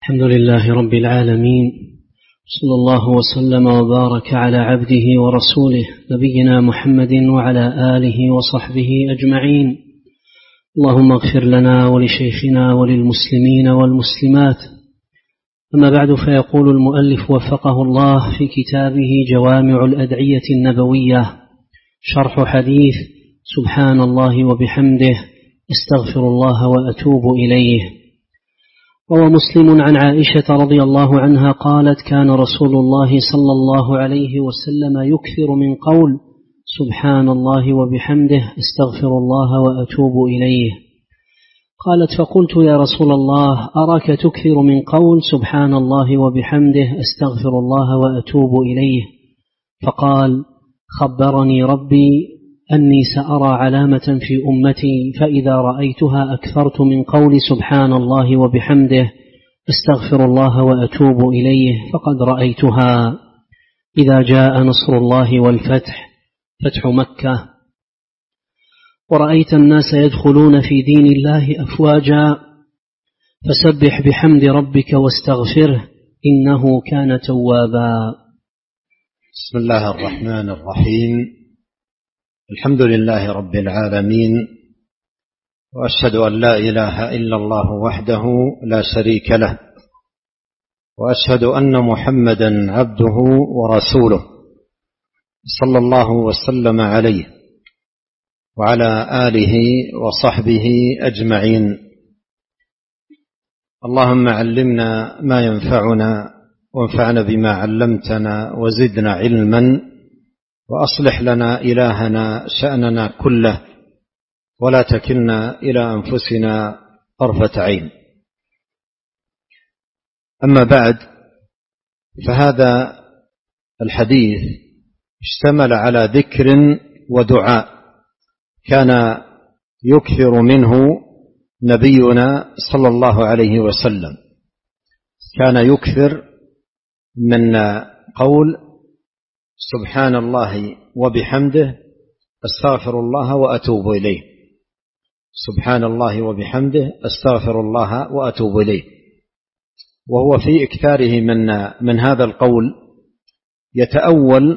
الحمد لله رب العالمين، صلى الله وسلم وبارك على عبده ورسوله نبينا محمد وعلى آله وصحبه أجمعين. اللهم اغفر لنا ولشيخنا وللمسلمين والمسلمات. أما بعد، فيقول المؤلف وفقه الله في كتابه جوامع الأدعية النبوية شرح حديث سبحان الله وبحمده استغفر الله وأتوب إليه. روى مسلم عن عائشة رضي الله عنها قالت: كان رسول الله صلى الله عليه وسلم يكثر من قول سبحان الله وبحمده استغفر الله وأتوب إليه. قالت: فقلت يا رسول الله أراك تكثر من قول سبحان الله وبحمده استغفر الله وأتوب إليه. فقال: خبرني ربي أني سأرى علامة في أمتي فإذا رأيتها أكثرت من قول سبحان الله وبحمده استغفر الله وأتوب إليه فقد رأيتها. إذا جاء نصر الله والفتح، فتح مكة، ورأيت الناس يدخلون في دين الله أفواجا، فسبح بحمد ربك واستغفره إنه كان توابا. بسم الله الرحمن الرحيم. الحمد لله رب العالمين، وأشهد أن لا إله إلا الله وحده لا شريك له، وأشهد أن محمدا عبده ورسوله صلى الله وسلم عليه وعلى آله وصحبه أجمعين. اللهم علمنا ما ينفعنا وانفعنا بما علمتنا وزدنا علما، وأصلح لنا إلهنا شأننا كله، ولا تكلنا إلى أنفسنا طرفة عين. أما بعد، فهذا الحديث اشتمل على ذكر ودعاء كان يكثر منه نبينا صلى الله عليه وسلم. كان يكثر من قول سبحان الله وبحمده استغفر الله وأتوب إليه. سبحان الله وبحمده استغفر الله وأتوب إليه. وهو في إكثاره من هذا القول يتأول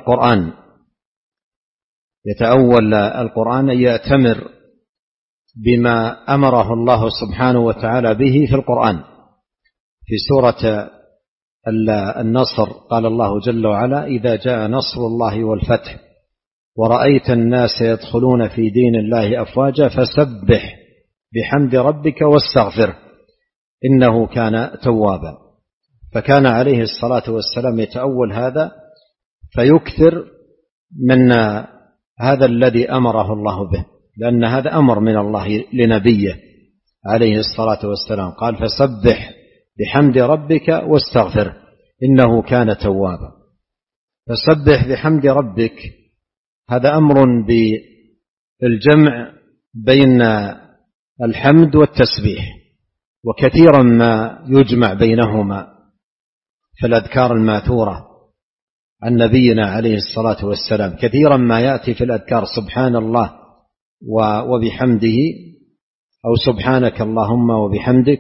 القرآن، يأتمر بما أمره الله سبحانه وتعالى به في القرآن. في سورة النصر قال الله جل وعلا: إذا جاء نصر الله والفتح ورأيت الناس يدخلون في دين الله أفواجا فسبح بحمد ربك واستغفره إنه كان توابا. فكان عليه الصلاة والسلام يتأول هذا فيكثر من هذا الذي أمره الله به، لأن هذا أمر من الله لنبيه عليه الصلاة والسلام. قال: فسبح بحمد ربك واستغفره إنه كان توابا. فسبح بحمد ربك، هذا أمر بالجمع بين الحمد والتسبيح، وكثيرا ما يجمع بينهما في الأذكار الماثورة عن نبينا عليه الصلاة والسلام. كثيرا ما يأتي في الأذكار سبحان الله وبحمده، أو سبحانك اللهم وبحمدك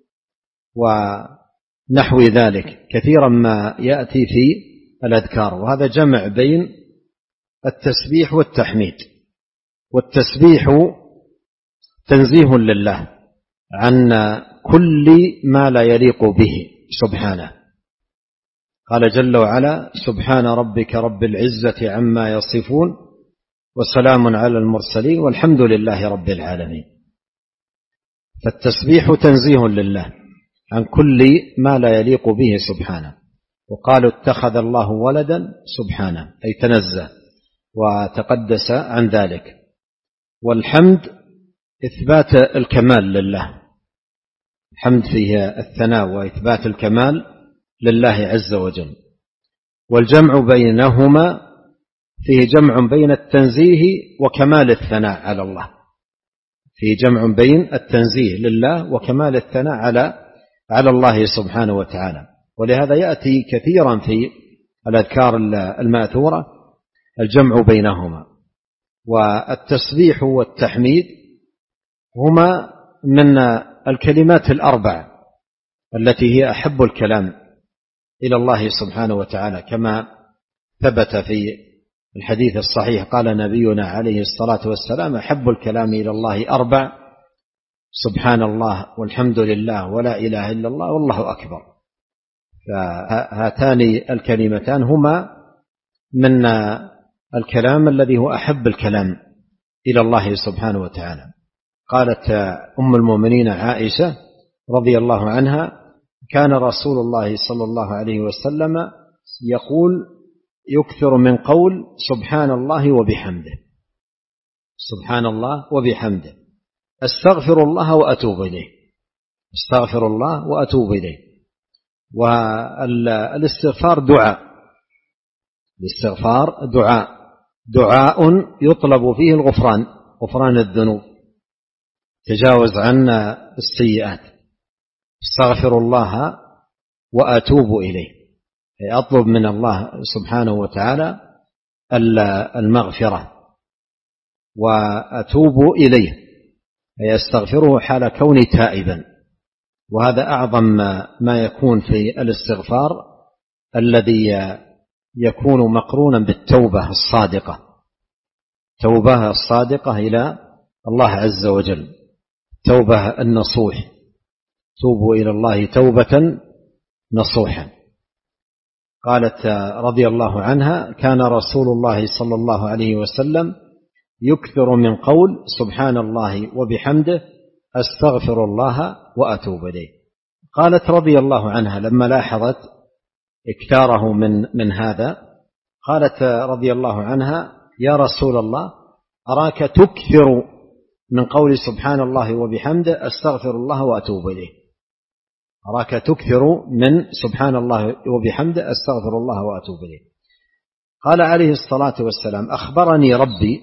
ونحو ذلك، كثيرا ما يأتي في الأذكار. وهذا جمع بين التسبيح والتحميد. والتسبيح تنزيه لله عن كل ما لا يليق به سبحانه. قال جل وعلا: سبحان ربك رب العزة عما يصفون وسلام على المرسلين والحمد لله رب العالمين. فالتسبيح تنزيه لله عن كل ما لا يليق به سبحانه. وقالوا اتخذ الله ولدا سبحانه، أي تنزه وتقدس عن ذلك. والحمد إثبات الكمال لله، الحمد فيه الثناء وإثبات الكمال لله عز وجل. والجمع بينهما فيه جمع بين التنزيه وكمال الثناء على الله، فيه جمع بين التنزيه لله وكمال الثناء على الله سبحانه وتعالى. ولهذا يأتي كثيرا في الأذكار الماثورة الجمع بينهما. والتسبيح والتحميد هما من الكلمات الأربع التي هي أحب الكلام إلى الله سبحانه وتعالى، كما ثبت في الحديث الصحيح قال نبينا عليه الصلاة والسلام: أحب الكلام إلى الله 4: سبحان الله والحمد لله ولا إله إلا الله والله أكبر. فهاتان الكلمتان هما من الكلام الذي هو أحب الكلام إلى الله سبحانه وتعالى. قالت أم المؤمنين عائشة رضي الله عنها: كان رسول الله صلى الله عليه وسلم يقول يكثر من قول سبحان الله وبحمده، سبحان الله وبحمده، أستغفر الله وأتوب إليه، أستغفر الله وأتوب إليه. والاستغفار دعاء، الاستغفار دعاء يطلب فيه الغفران، غفران الذنوب، تجاوز عنا السيئات. استغفر الله وأتوب إليه، أطلب من الله سبحانه وتعالى المغفرة، وأتوب إليه يستغفره حال كوني تائبا. وهذا أعظم ما يكون في الاستغفار، الذي يكون مقرونا بالتوبة الصادقة، توبة الصادقة إلى الله عز وجل، توبة النصوح، توبوا إلى الله توبة نصوحا. قالت رضي الله عنها: كان رسول الله صلى الله عليه وسلم يكثر من قول سبحان الله وبحمده، أستغفر الله وأتوب إليه. قالت رضي الله عنها لما لاحظت اكثاره من هذا، قالت رضي الله عنها: يا رسول الله، أراك تكثر من قول سبحان الله وبحمده، أستغفر الله وأتوب إليه، أراك تكثر من سبحان الله وبحمده، أستغفر الله وأتوب إليه. قال عليه الصلاة والسلام: أخبرني ربي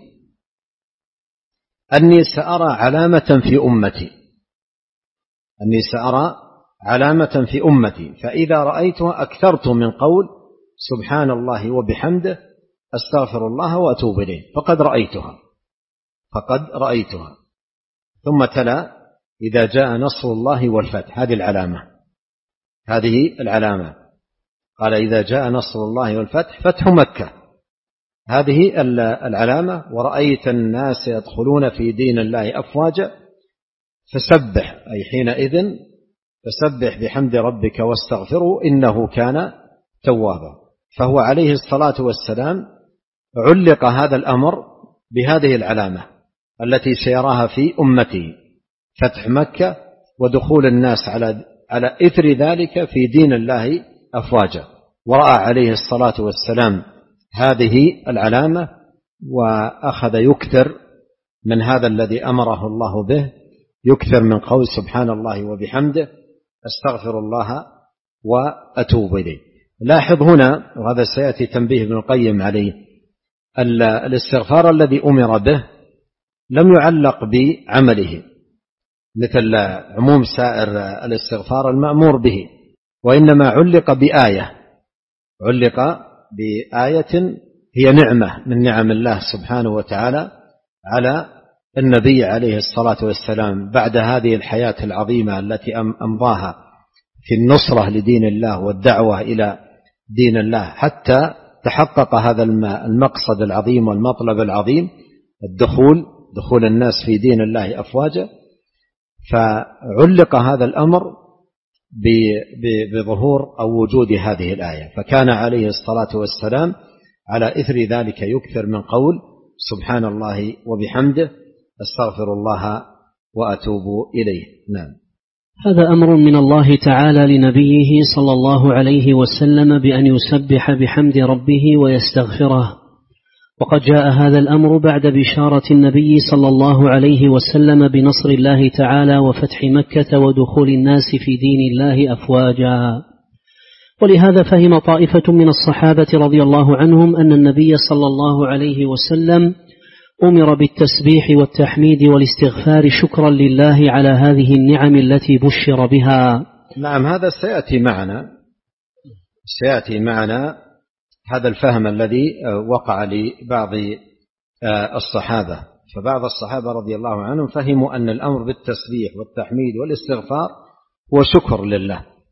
أني سأرى علامة في أمتي، أني سأرى علامة في أمتي، فإذا رأيتها أكثرت من قول سبحان الله وبحمده، أستغفر الله وأتوب إليه، فقد رأيتها. ثم تلا: إذا جاء نصر الله والفتح. هذه العلامة. قال: إذا جاء نصر الله والفتح، فتح مكة، هذه العلامة. ورأيت الناس يدخلون في دين الله أفواجا، فسبح، أي حينئذ فسبح بحمد ربك واستغفره إنه كان توابا. فهو عليه الصلاة والسلام علق هذا الأمر بهذه العلامة التي سيراها في أمته، فتح مكة ودخول الناس على إثر ذلك في دين الله أفواجا. ورأى عليه الصلاة والسلام هذه العلامة، وأخذ يكثر من هذا الذي أمره الله به، يكثر من قول سبحان الله وبحمده، أستغفر الله وأتوب إليه. لاحظ هنا، وهذا سيأتي تنبيه ابن القيم عليه، الاستغفار الذي أمر به لم يعلق بعمله مثل عموم سائر الاستغفار المأمور به، وإنما علق بآية هي نعمة من نعم الله سبحانه وتعالى على النبي عليه الصلاة والسلام بعد هذه الحياة العظيمة التي أمضاها في النصرة لدين الله والدعوة إلى دين الله، حتى تحقق هذا المقصد العظيم والمطلب العظيم، دخول الناس في دين الله أفواجا. فعلق هذا الأمر بظهور أو وجود هذه الآية، فكان عليه الصلاة والسلام على إثر ذلك يكثر من قول سبحان الله وبحمده، أستغفر الله وأتوب إليه. نعم. هذا أمر من الله تعالى لنبيه صلى الله عليه وسلم بأن يسبح بحمد ربه ويستغفره، وقد جاء هذا الأمر بعد بشارة النبي صلى الله عليه وسلم بنصر الله تعالى وفتح مكة ودخول الناس في دين الله أفواجا. ولهذا فهم طائفة من الصحابة رضي الله عنهم أن النبي صلى الله عليه وسلم أمر بالتسبيح والتحميد والاستغفار شكرا لله على هذه النعم التي بشر بها. نعم، هذا سيأتي معنا هذا الفهم الذي وقع لبعض الصحابة. فبعض الصحابة رضي الله عنهم فهموا أن الأمر بالتسبيح والتحميد والاستغفار هو شكر لله،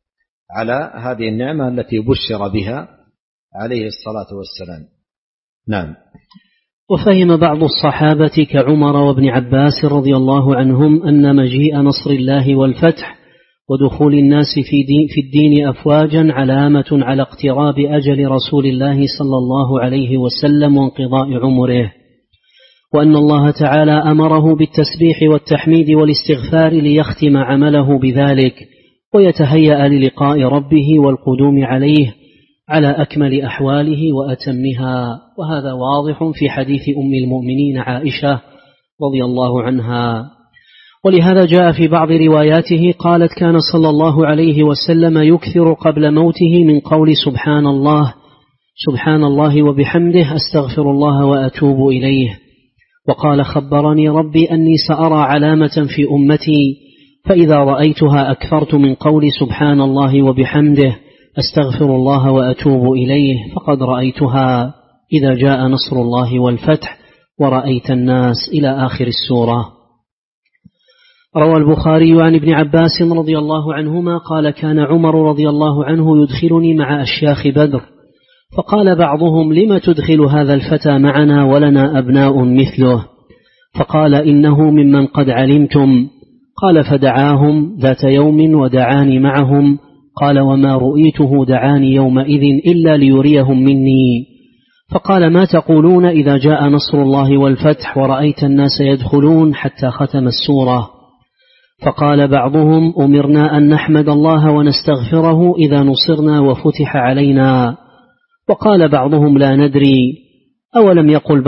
على هذه النعمة التي بشر بها عليه الصلاة والسلام. نعم. وفهم بعض الصحابة كعمر وابن عباس رضي الله عنهم أن مجيء نصر الله والفتح ودخول الناس في الدين أفواجا علامة على اقتراب أجل رسول الله صلى الله عليه وسلم وانقضاء عمره، وأن الله تعالى أمره بالتسبيح والتحميد والاستغفار ليختم عمله بذلك ويتهيأ للقاء ربه والقدوم عليه على أكمل أحواله وأتمها. وهذا واضح في حديث أم المؤمنين عائشة رضي الله عنها. ولهذا جاء في بعض رواياته قالت: كان صلى الله عليه وسلم يكثر قبل موته من قول سبحان الله وبحمده أستغفر الله وأتوب إليه. وقال: خبرني ربي أني سأرى علامة في أمتي فإذا رأيتها أكثرت من قول سبحان الله وبحمده أستغفر الله وأتوب إليه فقد رأيتها إذا جاء نصر الله والفتح ورأيت الناس إلى آخر السورة. روى البخاري عن ابن عباس رضي الله عنهما قال: كان عمر رضي الله عنه يدخلني مع أشياخ بدر، فقال بعضهم: لم تدخل هذا الفتى معنا ولنا أبناء مثله؟ فقال: إنه ممن قد علمتم. قال: فدعاهم ذات يوم ودعاني معهم. قال: وما رؤيته دعاني يومئذ إلا ليريهم مني. فقال: ما تقولون إذا جاء نصر الله والفتح ورأيت الناس يدخلون حتى ختم السورة؟ فقال بعضهم: أمرنا أن نحمد الله ونستغفره إذا نصرنا وفتح علينا. وقال بعضهم: لا ندري، أو لم يقل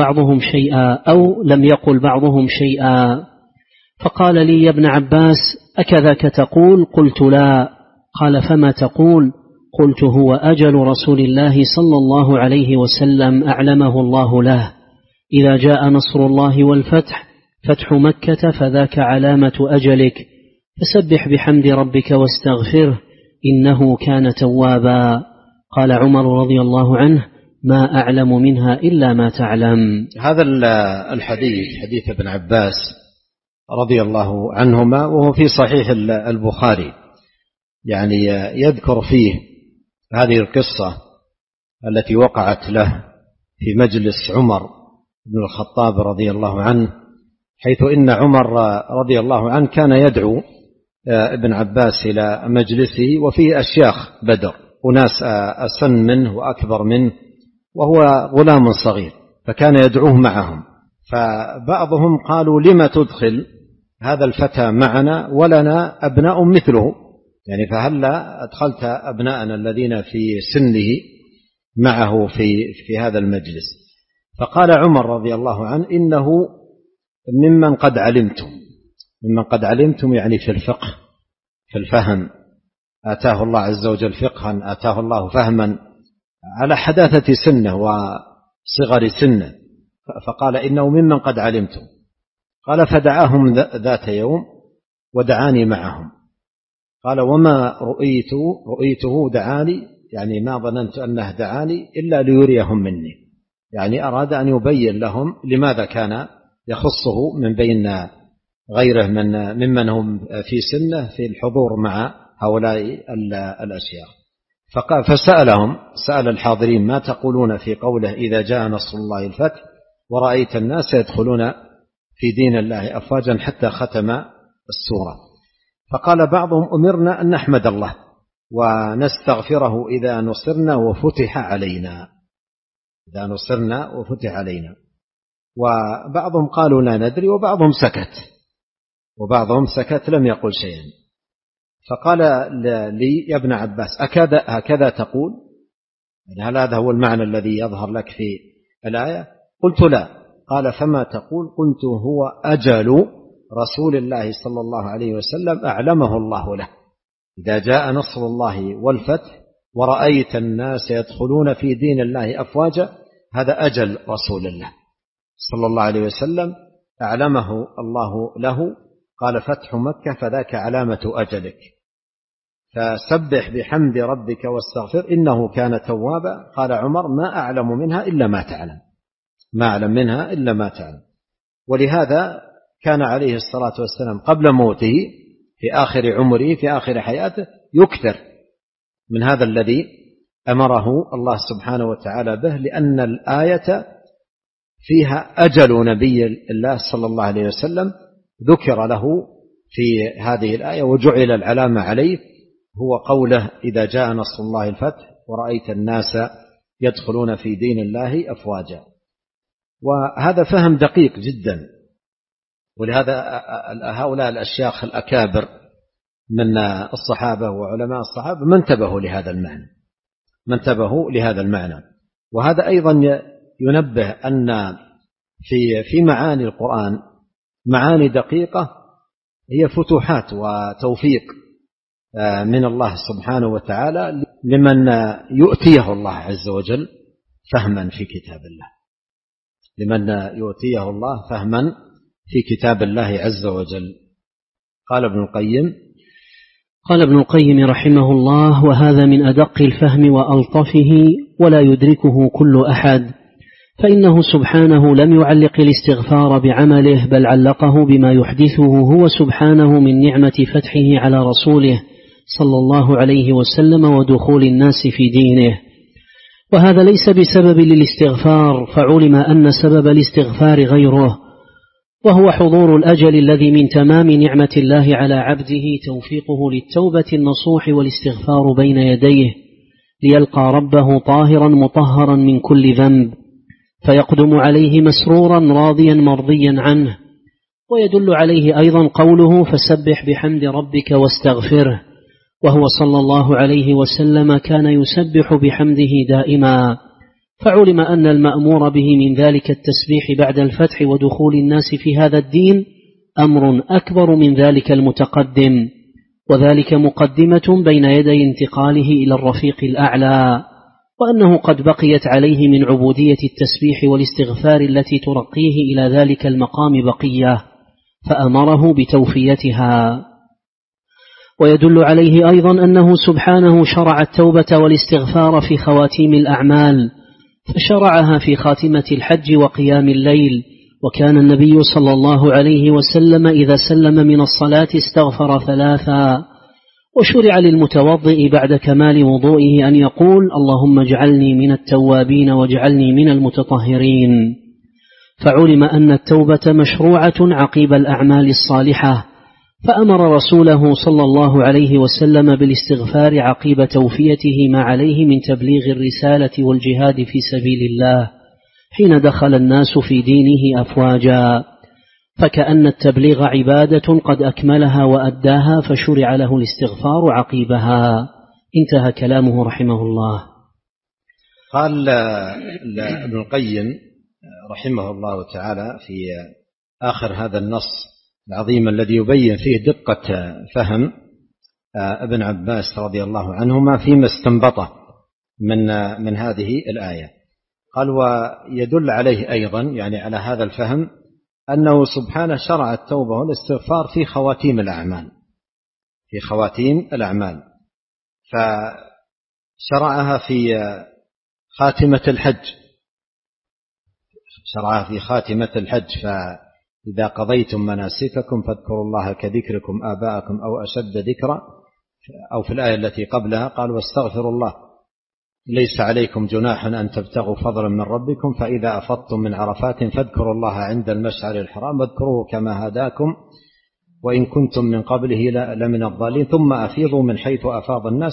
بعضهم شيئا. فقال لي: يا ابن عباس أكذاك تقول؟ قلت: لا. قال: فما تقول؟ قلت: هو أجل رسول الله صلى الله عليه وسلم أعلمه الله له، إذا جاء نصر الله والفتح فتح مكة فذاك علامة أجلك، فسبح بحمد ربك واستغفره إنه كان توابا. قال عمر رضي الله عنه: ما أعلم منها إلا ما تعلم. هذا الحديث حديث ابن عباس رضي الله عنهما وهو في صحيح البخاري، يعني يذكر فيه هذه القصة التي وقعت له في مجلس عمر بن الخطاب رضي الله عنه، حيث إن عمر رضي الله عنه كان يدعو ابن عباس إلى مجلسه وفيه أشياخ بدر، وناس أسن منه وأكبر منه وهو غلام صغير، فكان يدعوه معهم. فبعضهم قالوا: لما تدخل هذا الفتى معنا ولنا أبناء مثله، يعني فهلا أدخلت أبناءنا الذين في سنه معه في هذا المجلس؟ فقال عمر رضي الله عنه: إنه ممن قد علمتم يعني في الفقه، في الفهم، آتاه الله عز وجل فقها، آتاه الله فهما على حداثة سنه وصغر سنه، فقال: إنه ممن قد علمتم. قال: فدعاهم ذات يوم ودعاني معهم. قال: وما رؤيته دعاني، يعني ما ظننت أنه دعاني إلا ليريهم مني، يعني أراد أن يبين لهم لماذا كان يخصه من بين غيره ممن هم في سنه في الحضور مع هؤلاء الأشياخ. سأل الحاضرين: ما تقولون في قوله إذا جاء نصر الله الفتح ورأيت الناس يدخلون في دين الله أفواجا حتى ختم السورة؟ فقال بعضهم: أمرنا أن نحمد الله ونستغفره إذا نصرنا وفتح علينا. وبعضهم قالوا: لا ندري. وبعضهم سكت لم يقل شيئا. فقال لي: يا ابن عباس هكذا تقول؟ هل هذا هو المعنى الذي يظهر لك في الآية؟ قلت: لا. قال: فما تقول؟ قلت: هو أجل رسول الله صلى الله عليه وسلم أعلمه الله له، إذا جاء نصر الله والفتح ورأيت الناس يدخلون في دين الله أفواجا، هذا أجل رسول الله صلى الله عليه وسلم أعلمه الله له. قال: فتح مكة فذاك علامة أجلك، فسبح بحمد ربك واستغفر إنه كان توابا. قال عمر: ما أعلم منها إلا ما تعلم. ولهذا كان عليه الصلاة والسلام قبل موته في آخر عمره في آخر حياته يكثر من هذا الذي أمره الله سبحانه وتعالى به، لأن الآية فيها أجل نبي الله صلى الله عليه وسلم ذكر له في هذه الآية وجعل العلامة عليه، هو قوله: إذا جاء نصر الله الفتح ورأيت الناس يدخلون في دين الله أفواجا. وهذا فهم دقيق جدا، ولهذا هؤلاء الأشياخ الأكابر من الصحابة وعلماء الصحابة ما انتبهوا لهذا المعنى. وهذا أيضا ينبه أن في معاني القرآن معاني دقيقة هي فتوحات وتوفيق من الله سبحانه وتعالى لمن يؤتيه الله عز وجل فهما في كتاب الله عز وجل. قال ابن القيم رحمه الله: وهذا من أدق الفهم وألطفه، ولا يدركه كل أحد، فإنه سبحانه لم يعلق الاستغفار بعمله، بل علقه بما يحدثه هو سبحانه من نعمة فتحه على رسوله صلى الله عليه وسلم ودخول الناس في دينه. وهذا ليس بسبب للاستغفار، فعلم أن سبب الاستغفار غيره، وهو حضور الأجل الذي من تمام نعمة الله على عبده توفيقه للتوبة النصوح والاستغفار بين يديه، ليلقى ربه طاهرا مطهرا من كل ذنب، فيقدم عليه مسرورا راضيا مرضيا عنه. ويدل عليه أيضا قوله: فسبح بحمد ربك واستغفره، وهو صلى الله عليه وسلم كان يسبح بحمده دائما، فعلم أن المأمور به من ذلك التسبيح بعد الفتح ودخول الناس في هذا الدين أمر أكبر من ذلك المتقدم، وذلك مقدمة بين يدي انتقاله إلى الرفيق الأعلى، وأنه قد بقيت عليه من عبودية التسبيح والاستغفار التي ترقيه إلى ذلك المقام بقية، فأمره بتوفيتها. ويدل عليه أيضا أنه سبحانه شرع التوبة والاستغفار في خواتيم الأعمال، فشرعها في خاتمة الحج وقيام الليل، وكان النبي صلى الله عليه وسلم إذا سلم من الصلاة استغفر 3، وشرع للمتوضئ بعد كمال وضوئه أن يقول: اللهم اجعلني من التوابين واجعلني من المتطهرين. فعلم أن التوبة مشروعة عقيب الأعمال الصالحة، فأمر رسوله صلى الله عليه وسلم بالاستغفار عقيب توفيته ما عليه من تبليغ الرسالة والجهاد في سبيل الله حين دخل الناس في دينه أفواجا، فكأن التبليغ عبادة قد أكملها وأداها، فشرع له الاستغفار عقيبها. انتهى كلامه رحمه الله. قال ابن القيم رحمه الله تعالى في آخر هذا النص العظيم الذي يبين فيه دقة فهم ابن عباس رضي الله عنهما فيما استنبطه من هذه الآية، قال: ويدل عليه أيضا، يعني على هذا الفهم، أنه سبحانه شرع التوبة والاستغفار في خواتيم الأعمال، فشرعها في خاتمة الحج، فإذا قضيتم مناسككم فاذكروا الله كذكركم آباءكم أو أشد ذكرا، أو في الآية التي قبلها قال: واستغفروا الله ليس عليكم جناح أن تبتغوا فضلا من ربكم، فإذا أفضتم من عرفات فاذكروا الله عند المشعر الحرام واذكروه كما هداكم وإن كنتم من قبله لمن الضالين، ثم أفيضوا من حيث أفاض الناس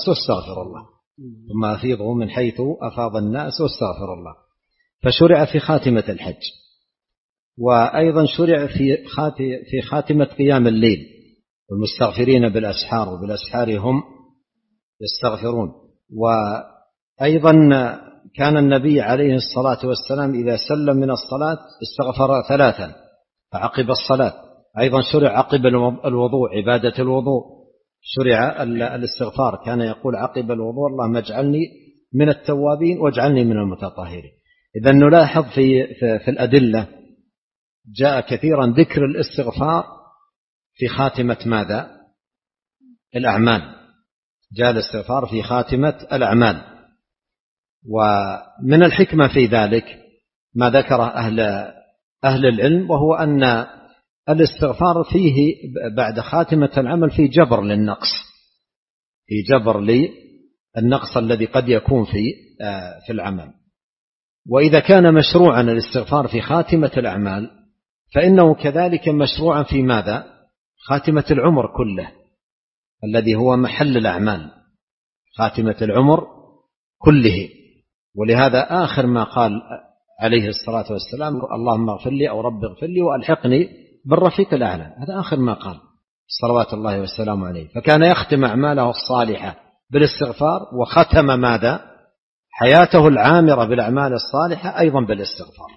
واستغفروا الله. فشرع في خاتمة الحج، وأيضا شرع في خاتمة قيام الليل، والمستغفرين بالأسحار وبالأسحار هم يستغفرون. وأيضا كان النبي عليه الصلاة والسلام إذا سلم من الصلاة استغفر 3 فعقب الصلاة. أيضا شرع عقب الوضوء، عبادة الوضوء شرع الاستغفار، كان يقول عقب الوضوء: اللهم اجعلني من التوابين واجعلني من المتطهرين. إذا نلاحظ في الأدلة جاء كثيرا ذكر الاستغفار في خاتمة ماذا؟ الأعمال. جاء الاستغفار في خاتمة الأعمال، ومن الحكمة في ذلك ما ذكره أهل العلم، وهو أن الاستغفار فيه بعد خاتمة العمل في جبر للنقص، النقص الذي قد يكون في العمل. وإذا كان مشروعا الاستغفار في خاتمة الأعمال فإنه كذلك مشروعا في ماذا؟ خاتمة العمر كله الذي هو محل الأعمال، خاتمة العمر كله. ولهذا آخر ما قال عليه الصلاة والسلام اللهم اغفر لي أو رب اغفر لي وألحقني بالرفيق الأعلى، هذا آخر ما قال صلوات الله والسلام عليه. فكان يختم أعماله الصالحة بالاستغفار، وختم ماذا؟ حياته العامرة بالأعمال الصالحة أيضا بالاستغفار.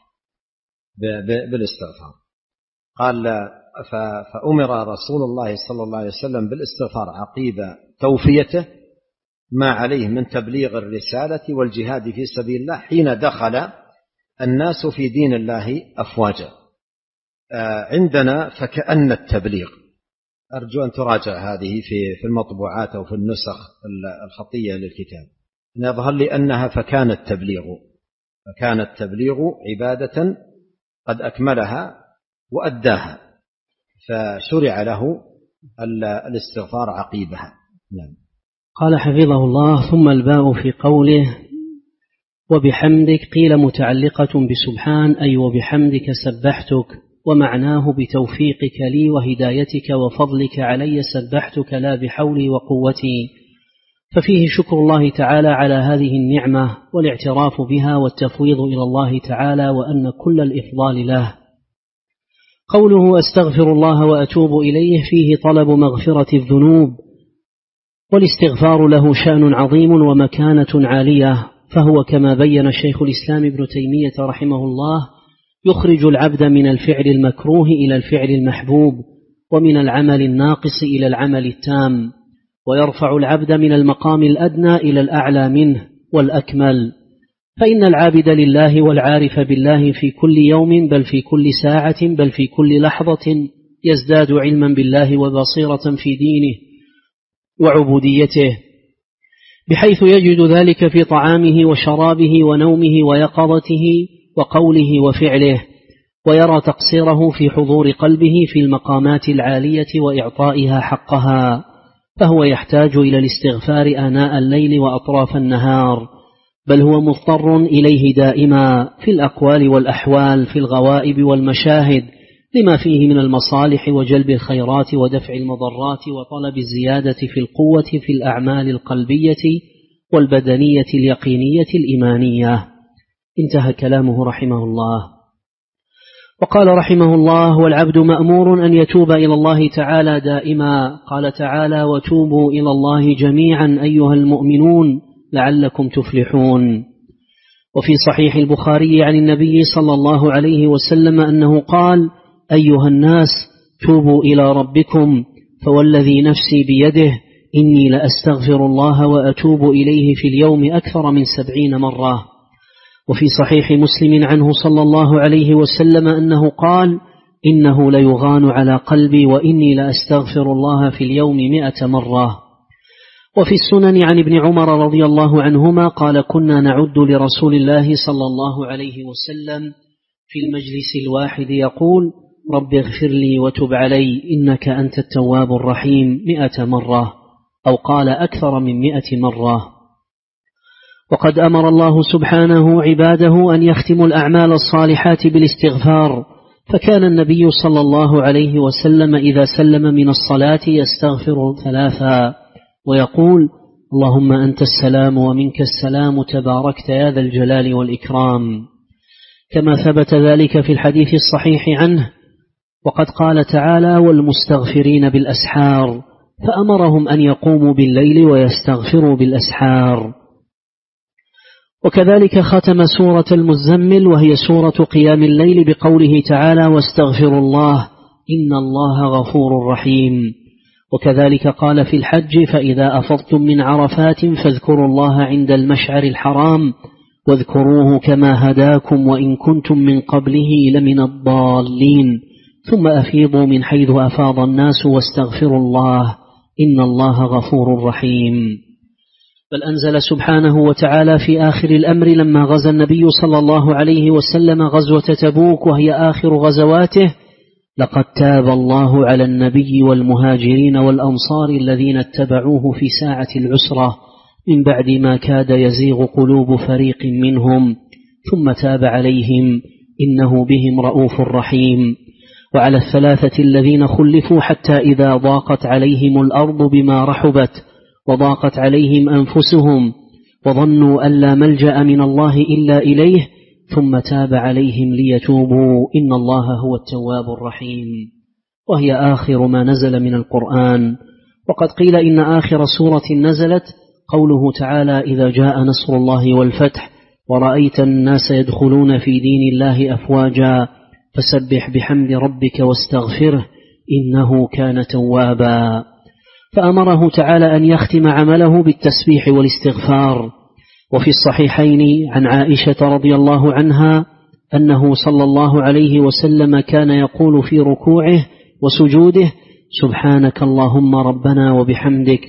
قال فأمر رسول الله صلى الله عليه وسلم بالاستغفار عقيب توفيته ما عليه من تبليغ الرسالة والجهاد في سبيل الله حين دخل الناس في دين الله أفواجا. عندنا فكأن التبليغ، أرجو أن تراجع هذه في المطبوعات أو في النسخ الخطية للكتاب، يظهر لي أنها فكان التبليغ عبادة قد أكملها وأداها، فشرع له الاستغفار عقيبها. نعم. قال حفظه الله: ثم الباء في قوله وبحمدك قيل متعلقة بسبحان، أي وبحمدك سبحتك، ومعناه بتوفيقك لي وهدايتك وفضلك علي سبحتك لا بحولي وقوتي. ففيه شكر الله تعالى على هذه النعمة والاعتراف بها والتفويض إلى الله تعالى وأن كل الإفضال له. قوله أستغفر الله وأتوب إليه فيه طلب مغفرة الذنوب، والاستغفار له شأن عظيم ومكانة عالية، فهو كما بين شيخ الإسلام ابن تيمية رحمه الله يخرج العبد من الفعل المكروه إلى الفعل المحبوب، ومن العمل الناقص إلى العمل التام، ويرفع العبد من المقام الأدنى إلى الأعلى منه والأكمل. فإن العابد لله والعارف بالله في كل يوم بل في كل ساعة بل في كل لحظة يزداد علما بالله وبصيرة في دينه وعبوديته، بحيث يجد ذلك في طعامه وشرابه ونومه ويقظته وقوله وفعله، ويرى تقصيره في حضور قلبه في المقامات العالية وإعطائها حقها، فهو يحتاج إلى الاستغفار آناء الليل وأطراف النهار، بل هو مضطر إليه دائما في الأقوال والأحوال، في الغوائب والمشاهد، لما فيه من المصالح وجلب الخيرات ودفع المضرات وطلب الزيادة في القوة في الأعمال القلبية والبدنية اليقينية الإيمانية. انتهى كلامه رحمه الله. وقال رحمه الله: والعبد مأمور أن يتوب إلى الله تعالى دائما. قال تعالى: وتوبوا إلى الله جميعا أيها المؤمنون لعلكم تفلحون. وفي صحيح البخاري عن النبي صلى الله عليه وسلم أنه قال: أيها الناس توبوا إلى ربكم، فوالذي نفسي بيده إني لأستغفر الله وأتوب إليه في اليوم أكثر من 70 مرة. وفي صحيح مسلم عنه صلى الله عليه وسلم أنه قال: إنه ليغان على قلبي وإني لأستغفر الله في اليوم 100 مرة. وفي السنن عن ابن عمر رضي الله عنهما قال: كنا نعد لرسول الله صلى الله عليه وسلم في المجلس الواحد يقول: رب اغفر لي وتب علي إنك أنت التواب الرحيم 100 مرة، أو قال أكثر من 100 مرة. وقد أمر الله سبحانه عباده أن يختموا الأعمال الصالحات بالاستغفار، فكان النبي صلى الله عليه وسلم إذا سلم من الصلاة يستغفر 3 ويقول: اللهم أنت السلام ومنك السلام تباركت يا ذا الجلال والإكرام، كما ثبت ذلك في الحديث الصحيح عنه. وقد قال تعالى: والمستغفرين بالأسحار، فأمرهم أن يقوموا بالليل ويستغفروا بالأسحار. وكذلك ختم سورة المزمل وهي سورة قيام الليل بقوله تعالى: واستغفروا الله إن الله غفور رحيم. وكذلك قال في الحج: فإذا أفضتم من عرفات فاذكروا الله عند المشعر الحرام واذكروه كما هداكم وإن كنتم من قبله لمن الضالين، ثم أفيضوا من حيث أفاض الناس واستغفروا الله إن الله غفور رحيم. بل أنزل سبحانه وتعالى في آخر الأمر لما غزا النبي صلى الله عليه وسلم غزوة تبوك وهي آخر غزواته: لقد تاب الله على النبي والمهاجرين والأنصار الذين اتبعوه في ساعة العسرة من بعد ما كاد يزيغ قلوب فريق منهم ثم تاب عليهم إنه بهم رؤوف رحيم. وعلى الثلاثة الذين خلفوا حتى إذا ضاقت عليهم الأرض بما رحبت وضاقت عليهم أنفسهم وظنوا أن لا ملجأ من الله إلا إليه ثم تاب عليهم ليتوبوا إن الله هو التواب الرحيم. وهي آخر ما نزل من القرآن. وقد قيل إن آخر سورة نزلت قوله تعالى إذا جاء نصر الله والفتح ورأيت الناس يدخلون في دين الله أفواجا فسبح بحمد ربك واستغفره إنه كان توابا. فأمره تعالى أن يختم عمله بالتسبيح والاستغفار. وفي الصحيحين عن عائشة رضي الله عنها أنه صلى الله عليه وسلم كان يقول في ركوعه وسجوده سبحانك اللهم ربنا وبحمدك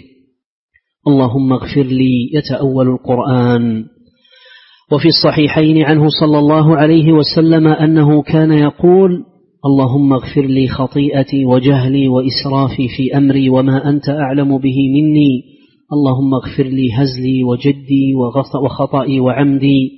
اللهم اغفر لي يتأول القرآن. وفي الصحيحين عنه صلى الله عليه وسلم أنه كان يقول اللهم اغفر لي خطيئتي وجهلي وإسرافي في أمري وما أنت أعلم به مني اللهم اغفر لي هزلي وجدي وخطئي وعمدي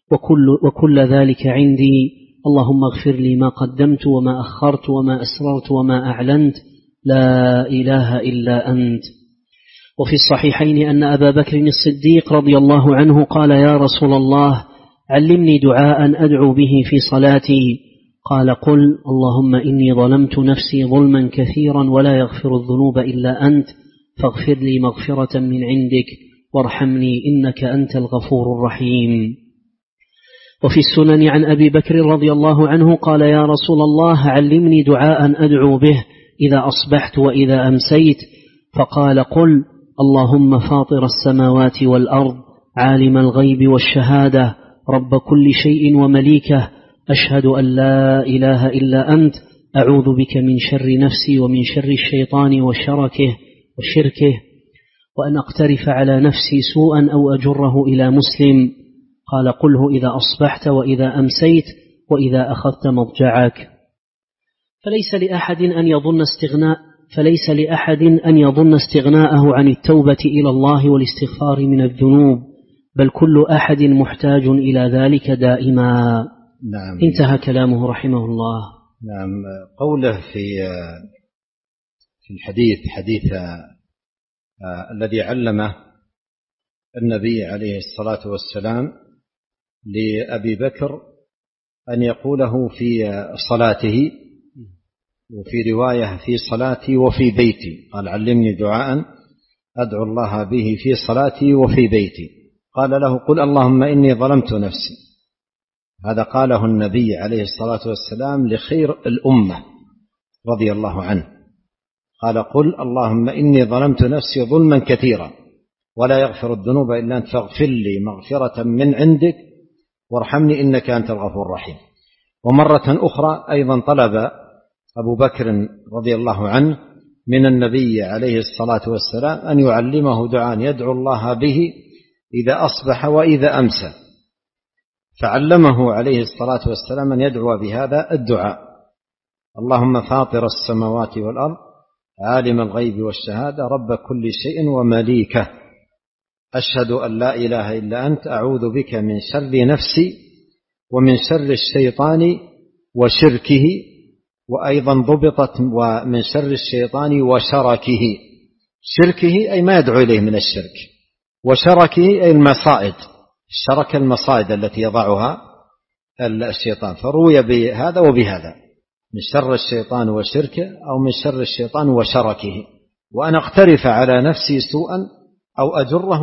وكل ذلك عندي اللهم اغفر لي ما قدمت وما أخرت وما أسررت وما أعلنت لا إله إلا أنت. وفي الصحيحين أن أبا بكر الصديق رضي الله عنه قال يا رسول الله علمني دعاء أدعو به في صلاتي قال قل اللهم إني ظلمت نفسي ظلما كثيرا ولا يغفر الذنوب إلا أنت فاغفر لي مغفرة من عندك وارحمني إنك أنت الغفور الرحيم. وفي السنن عن أبي بكر رضي الله عنه قال يا رسول الله علمني دعاء أدعو به إذا أصبحت وإذا أمسيت فقال قل اللهم فاطر السماوات والأرض عالم الغيب والشهادة رب كل شيء ومليكه أشهد أن لا إله إلا أنت أعوذ بك من شر نفسي ومن شر الشيطان وشركه وأن أقترف على نفسي سوءا أو أجره إلى مسلم. قال قله إذا أصبحت وإذا أمسيت وإذا أخذت مضجعك. فليس لأحد أن يظن استغناءه عن التوبة إلى الله والاستغفار من الذنوب بل كل أحد محتاج إلى ذلك دائما. نعم. انتهى كلامه رحمه الله. نعم. قوله في الحديث حديث الذي علمه النبي عليه الصلاة والسلام لأبي بكر أن يقوله في صلاته وفي رواية في صلاتي وفي بيتي قال علمني دعاء أدعو الله به في صلاتي وفي بيتي قال له قل اللهم إني ظلمت نفسي. هذا قاله النبي عليه الصلاة والسلام لخير الأمة رضي الله عنه قال قل اللهم إني ظلمت نفسي ظلما كثيرا ولا يغفر الذنوب إلا أنت فاغفر لي مغفرة من عندك وارحمني إنك أنت الغفور الرحيم. ومرة أخرى أيضا طلب أبو بكر رضي الله عنه من النبي عليه الصلاة والسلام أن يعلمه دعاء يدعو الله به إذا أصبح وإذا أمسى فعلمه عليه الصلاة والسلام أن يدعو بهذا الدعاء اللهم فاطر السماوات والأرض عالم الغيب والشهادة رب كل شيء ومليكه أشهد أن لا إله إلا أنت أعوذ بك من شر نفسي ومن شر الشيطان وشركه وأيضا ضبطت ومن شر الشيطان وشركه. شركه أي ما يدعو إليه من الشرك وشركه أي المصائد الشرك المصائد التي يضعها الشيطان فروي بهذا وبهذا من شر الشيطان وشركه أو من شر الشيطان وشركه وأن أقترف على نفسي سوءا أو أجره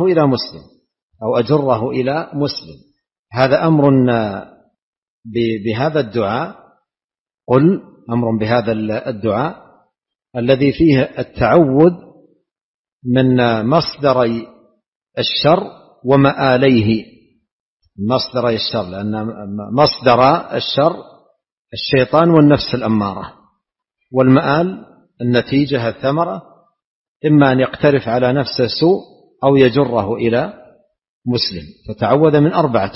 إلى مسلم. هذا أمر بهذا الدعاء قل أمر بهذا الدعاء الذي فيه التعوذ من مصدري الشر ومآليه. مصدري الشر لأن مصدر الشر الشيطان والنفس الأمارة والمآل النتيجة الثمرة إما أن يقترف على نفسه سوء أو يجره إلى مسلم. فتعوذ من أربعة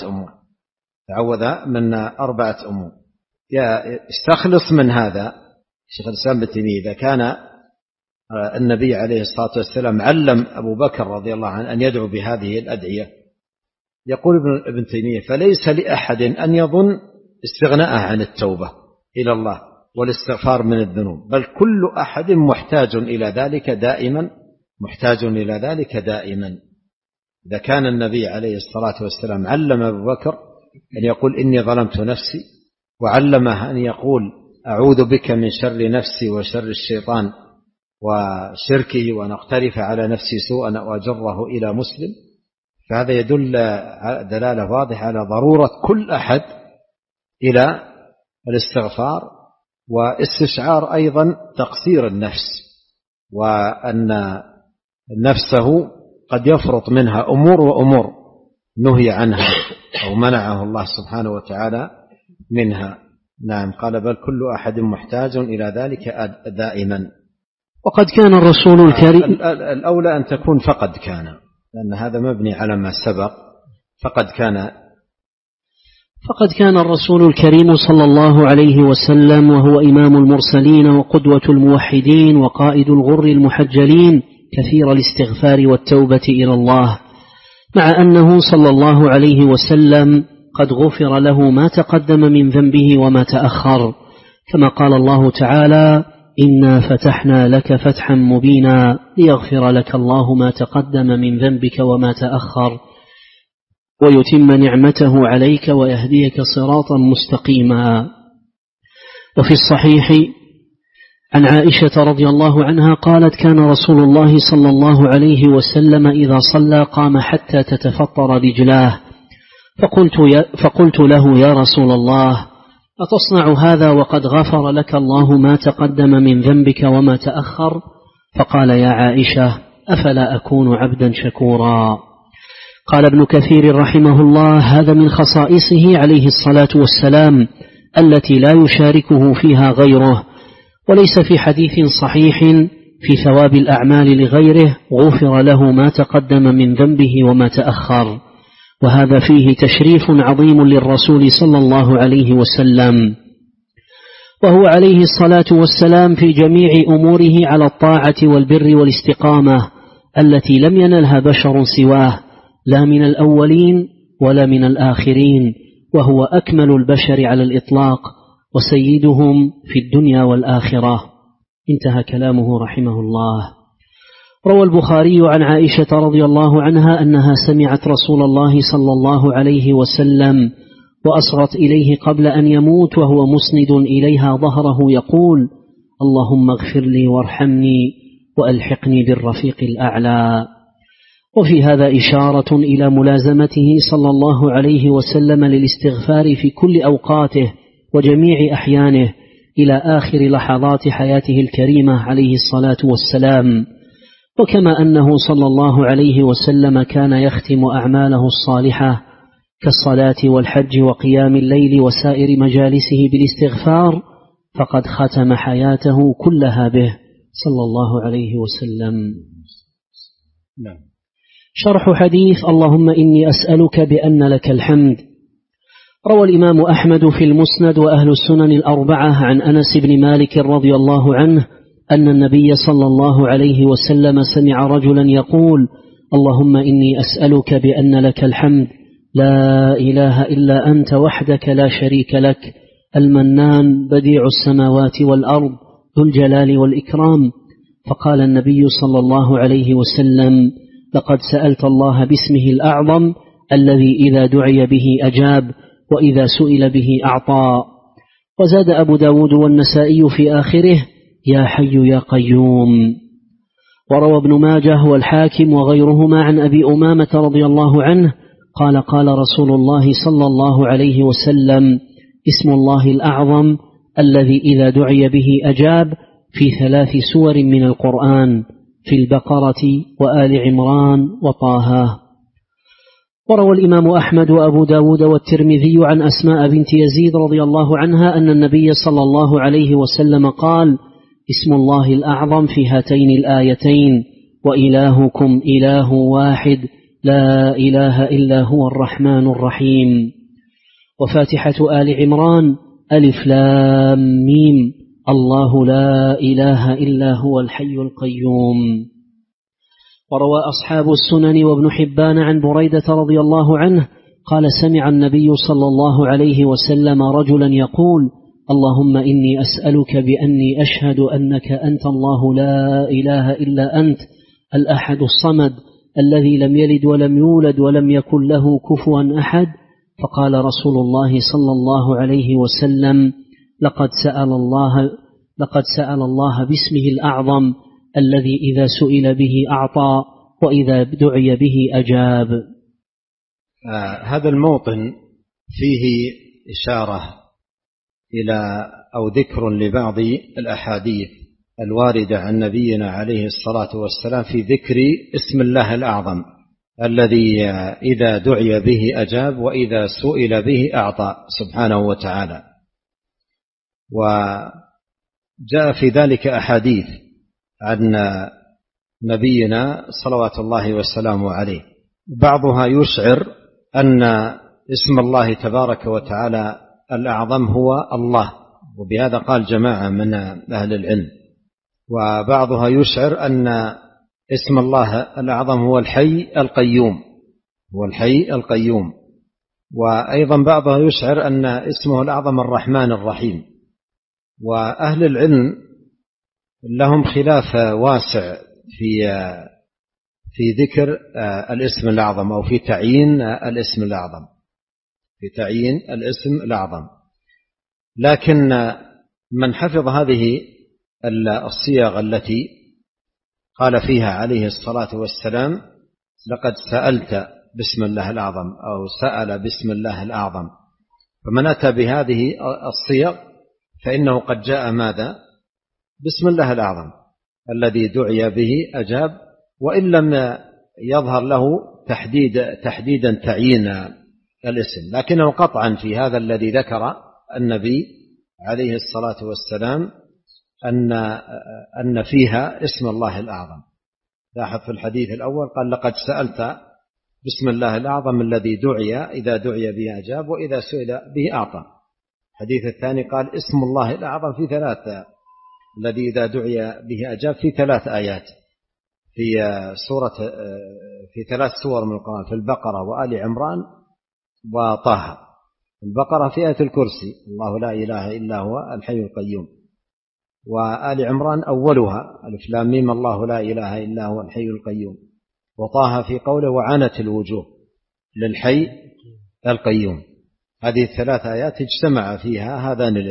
أمور استخلص من هذا شيخ الإسلام ابن تيمية إذا كان النبي عليه الصلاة والسلام علم أبو بكر رضي الله عنه أن يدعو بهذه الأدعية. يقول ابن تيمية: فليس لأحد أن يظن استغناءه عن التوبة إلى الله والاستغفار من الذنوب، بل كل أحد محتاج إلى ذلك دائما، محتاج إلى ذلك دائما. إذا كان النبي عليه الصلاة والسلام علم أبو بكر أن يقول: إني ظلمت نفسي، وعلمه أن يقول: أعوذ بك من شر نفسي وشر الشيطان وشركه، وأن أقترف على نفسي سوءا أو أجره إلى مسلم، فهذا يدل دلالة واضحة على ضرورة كل أحد إلى الاستغفار، واستشعار أيضا تقصير النفس، وأن نفسه قد يفرط منها أمور وأمور نهي عنها أو منعه الله سبحانه وتعالى منها. نعم، قال: بل كل أحد محتاج إلى ذلك دائما. وقد كان الرسول الكريم، الأولى أن تكون فقد كان، لأن هذا مبني على ما سبق. فقد كان الرسول الكريم صلى الله عليه وسلم وهو إمام المرسلين وقدوة الموحدين وقائد الغر المحجلين كثير الاستغفار والتوبة إلى الله، مع أنه صلى الله عليه وسلم قد غفر له ما تقدم من ذنبه وما تأخر، كما قال الله تعالى: إنا فتحنا لك فتحا مبينا ليغفر لك الله ما تقدم من ذنبك وما تأخر ويتم نعمته عليك ويهديك صراطا مستقيما. وفي الصحيح عن عائشة رضي الله عنها قالت: كان رسول الله صلى الله عليه وسلم إذا صلى قام حتى تتفطر رجلاه، فقلت له: يا رسول الله، أتصنع هذا وقد غفر لك الله ما تقدم من ذنبك وما تأخر؟ فقال: يا عائشة، أفلا أكون عبدا شكورا؟ قال ابن كثير رحمه الله: هذا من خصائصه عليه الصلاة والسلام التي لا يشاركه فيها غيره، وليس في حديث صحيح في ثواب الأعمال لغيره غفر له ما تقدم من ذنبه وما تأخر، وهذا فيه تشريف عظيم للرسول صلى الله عليه وسلم، وهو عليه الصلاة والسلام في جميع أموره على الطاعة والبر والاستقامة التي لم ينلها بشر سواه، لا من الأولين ولا من الآخرين، وهو أكمل البشر على الإطلاق وسيدهم في الدنيا والآخرة. انتهى كلامه رحمه الله. روى البخاري عن عائشة رضي الله عنها أنها سمعت رسول الله صلى الله عليه وسلم وأصغت إليه قبل أن يموت وهو مسند إليها ظهره يقول: اللهم اغفر لي وارحمني وألحقني بالرفيق الأعلى. وفي هذا إشارة إلى ملازمته صلى الله عليه وسلم للاستغفار في كل أوقاته وجميع أحيانه إلى آخر لحظات حياته الكريمة عليه الصلاة والسلام، وكما أنه صلى الله عليه وسلم كان يختم أعماله الصالحة كالصلاة والحج وقيام الليل وسائر مجالسه بالاستغفار، فقد ختم حياته كلها به صلى الله عليه وسلم. نعم. شرح حديث اللهم إني أسألك بأن لك الحمد. روى الإمام أحمد في المسند وأهل السنن الأربعة عن أنس بن مالك رضي الله عنه أن النبي صلى الله عليه وسلم سمع رجلا يقول: اللهم إني أسألك بأن لك الحمد لا إله إلا أنت وحدك لا شريك لك المنان بديع السماوات والأرض ذو الجلال والإكرام. فقال النبي صلى الله عليه وسلم: لقد سألت الله باسمه الأعظم الذي إذا دعي به أجاب وإذا سئل به أعطى. وزاد أبو داود والنسائي في آخره: يا حي يا قيوم. وروى ابن ماجه والحاكم وغيرهما عن أبي أمامة رضي الله عنه قال: قال رسول الله صلى الله عليه وسلم: اسم الله الأعظم الذي إذا دعي به أجاب في 3 سور من القرآن، في البقرة وآل عمران وطه. وروى الإمام أحمد وأبو داود والترمذي عن أسماء بنت يزيد رضي الله عنها أن النبي صلى الله عليه وسلم قال: اسم الله الأعظم في هاتين الآيتين: وإلهكم إله واحد لا إله إلا هو الرحمن الرحيم. وفاتحة آل عمران: ألف لام ميم الله لا إله إلا هو الحي القيوم. وروى أصحاب السنن وابن حبان عن بريدة رضي الله عنه قال سمع النبي صلى الله عليه وسلم رجلا يقول اللهم إني أسألك بأني أشهد أنك أنت الله لا إله إلا أنت الأحد الصمد الذي لم يلد ولم يولد ولم يكن له كفوا أحد. فقال رسول الله صلى الله عليه وسلم لقد سأل الله باسمه الأعظم الذي إذا سئل به أعطى وإذا دعي به أجاب. هذا الموطن فيه إشارة إلى أو ذكر لبعض الأحاديث الواردة عن نبينا عليه الصلاة والسلام في ذكر اسم الله الأعظم الذي إذا دعي به أجاب وإذا سئل به أعطى سبحانه وتعالى. وجاء في ذلك أحاديث عن نبينا صلوات الله والسلام عليه، بعضها يشعر أن اسم الله تبارك وتعالى الأعظم هو الله، وبهذا قال جماعة من أهل العلم، وبعضها يشعر أن اسم الله الأعظم هو الحي القيوم، هو الحي القيوم. وأيضا بعضها يشعر أن اسمه الأعظم الرحمن الرحيم. وأهل العلم لهم خلاف واسع في ذكر الاسم الأعظم أو في تعيين الاسم الأعظم، في تعيين الاسم الأعظم. لكن من حفظ هذه الصيغ التي قال فيها عليه الصلاة والسلام لقد سألت باسم الله الأعظم أو سأل باسم الله الأعظم، فمن أتى بهذه الصيغ فإنه قد جاء ماذا؟ باسم الله الأعظم الذي دعي به أجاب، وإن لم يظهر له تحديدا تعيين الاسم، لكنه قطعا في هذا الذي ذكر النبي عليه الصلاة والسلام أن فيها اسم الله الأعظم. لاحظ في الحديث الأول قال لقد سألت باسم الله الأعظم الذي دعي إذا دعي به أجاب وإذا سئل به أعطى. الحديث الثاني قال اسم الله الأعظم في الذي إذا دعي به أجاب في 3 آيات في 3 سور من القرآن، في البقرة وآل عمران وطه. البقرة في آية الكرسي الله لا إله إلا هو الحي القيوم، وآل عمران أولها ألف لام ميم الله لا إله إلا هو الحي القيوم، وطه في قوله وعنت الوجوه للحي القيوم. هذه ال3 آيات اجتمع فيها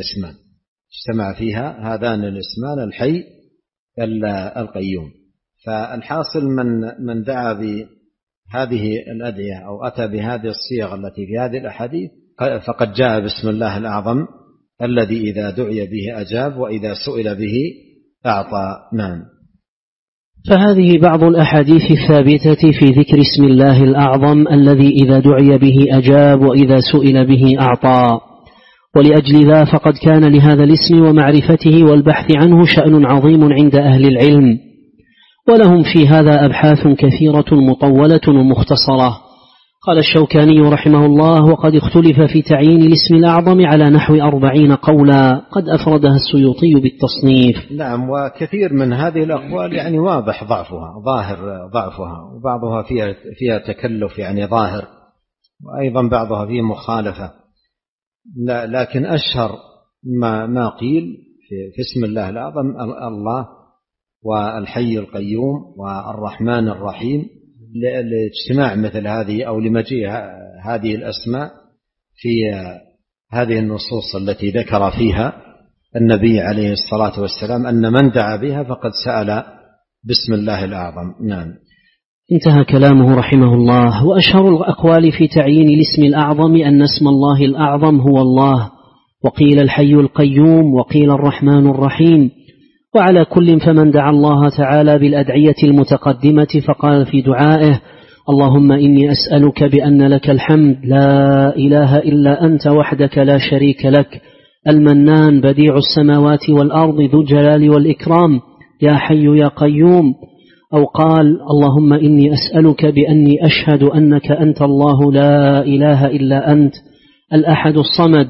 هذان الاسمان الحي القيوم. فالحاصل من دعا بهذه الأدعية أو أتى بهذه الصيغ التي في هذه الأحاديث فقد جاء باسم الله الأعظم الذي إذا دعي به أجاب وإذا سئل به أعطى. نعم. فهذه بعض الأحاديث الثابتة في ذكر اسم الله الأعظم الذي إذا دعي به أجاب وإذا سئل به أعطى. ولأجل ذا فقد كان لهذا الاسم ومعرفته والبحث عنه شأن عظيم عند أهل العلم، ولهم في هذا أبحاث كثيرة مطولة ومختصرة. قال الشوكاني رحمه الله وقد اختلف في تعيين الاسم الأعظم على نحو 40 قولا قد أفردها السيوطي بالتصنيف. نعم. وكثير من هذه الأقوال يعني واضح ظاهر ضعفها، وبعضها فيها تكلف يعني ظاهر، وأيضا بعضها فيه مخالفة. لكن أشهر ما قيل في اسم الله الأعظم الله والحي القيوم والرحمن الرحيم، لاجتماع مثل هذه أو لمجيء هذه الأسماء في هذه النصوص التي ذكر فيها النبي عليه الصلاة والسلام أن من دعا بها فقد سأل باسم الله الأعظم. نعم. انتهى كلامه رحمه الله. وأشهر الأقوال في تعيين الاسم الأعظم أن اسم الله الأعظم هو الله، وقيل الحي القيوم، وقيل الرحمن الرحيم. وعلى كل فمن دعا الله تعالى بالأدعية المتقدمة فقال في دعائه اللهم إني أسألك بأن لك الحمد لا إله إلا أنت وحدك لا شريك لك المنان بديع السماوات والأرض ذو الجلال والإكرام يا حي يا قيوم. أو قال اللهم إني أسألك بأني أشهد أنك أنت الله لا إله إلا أنت الأحد الصمد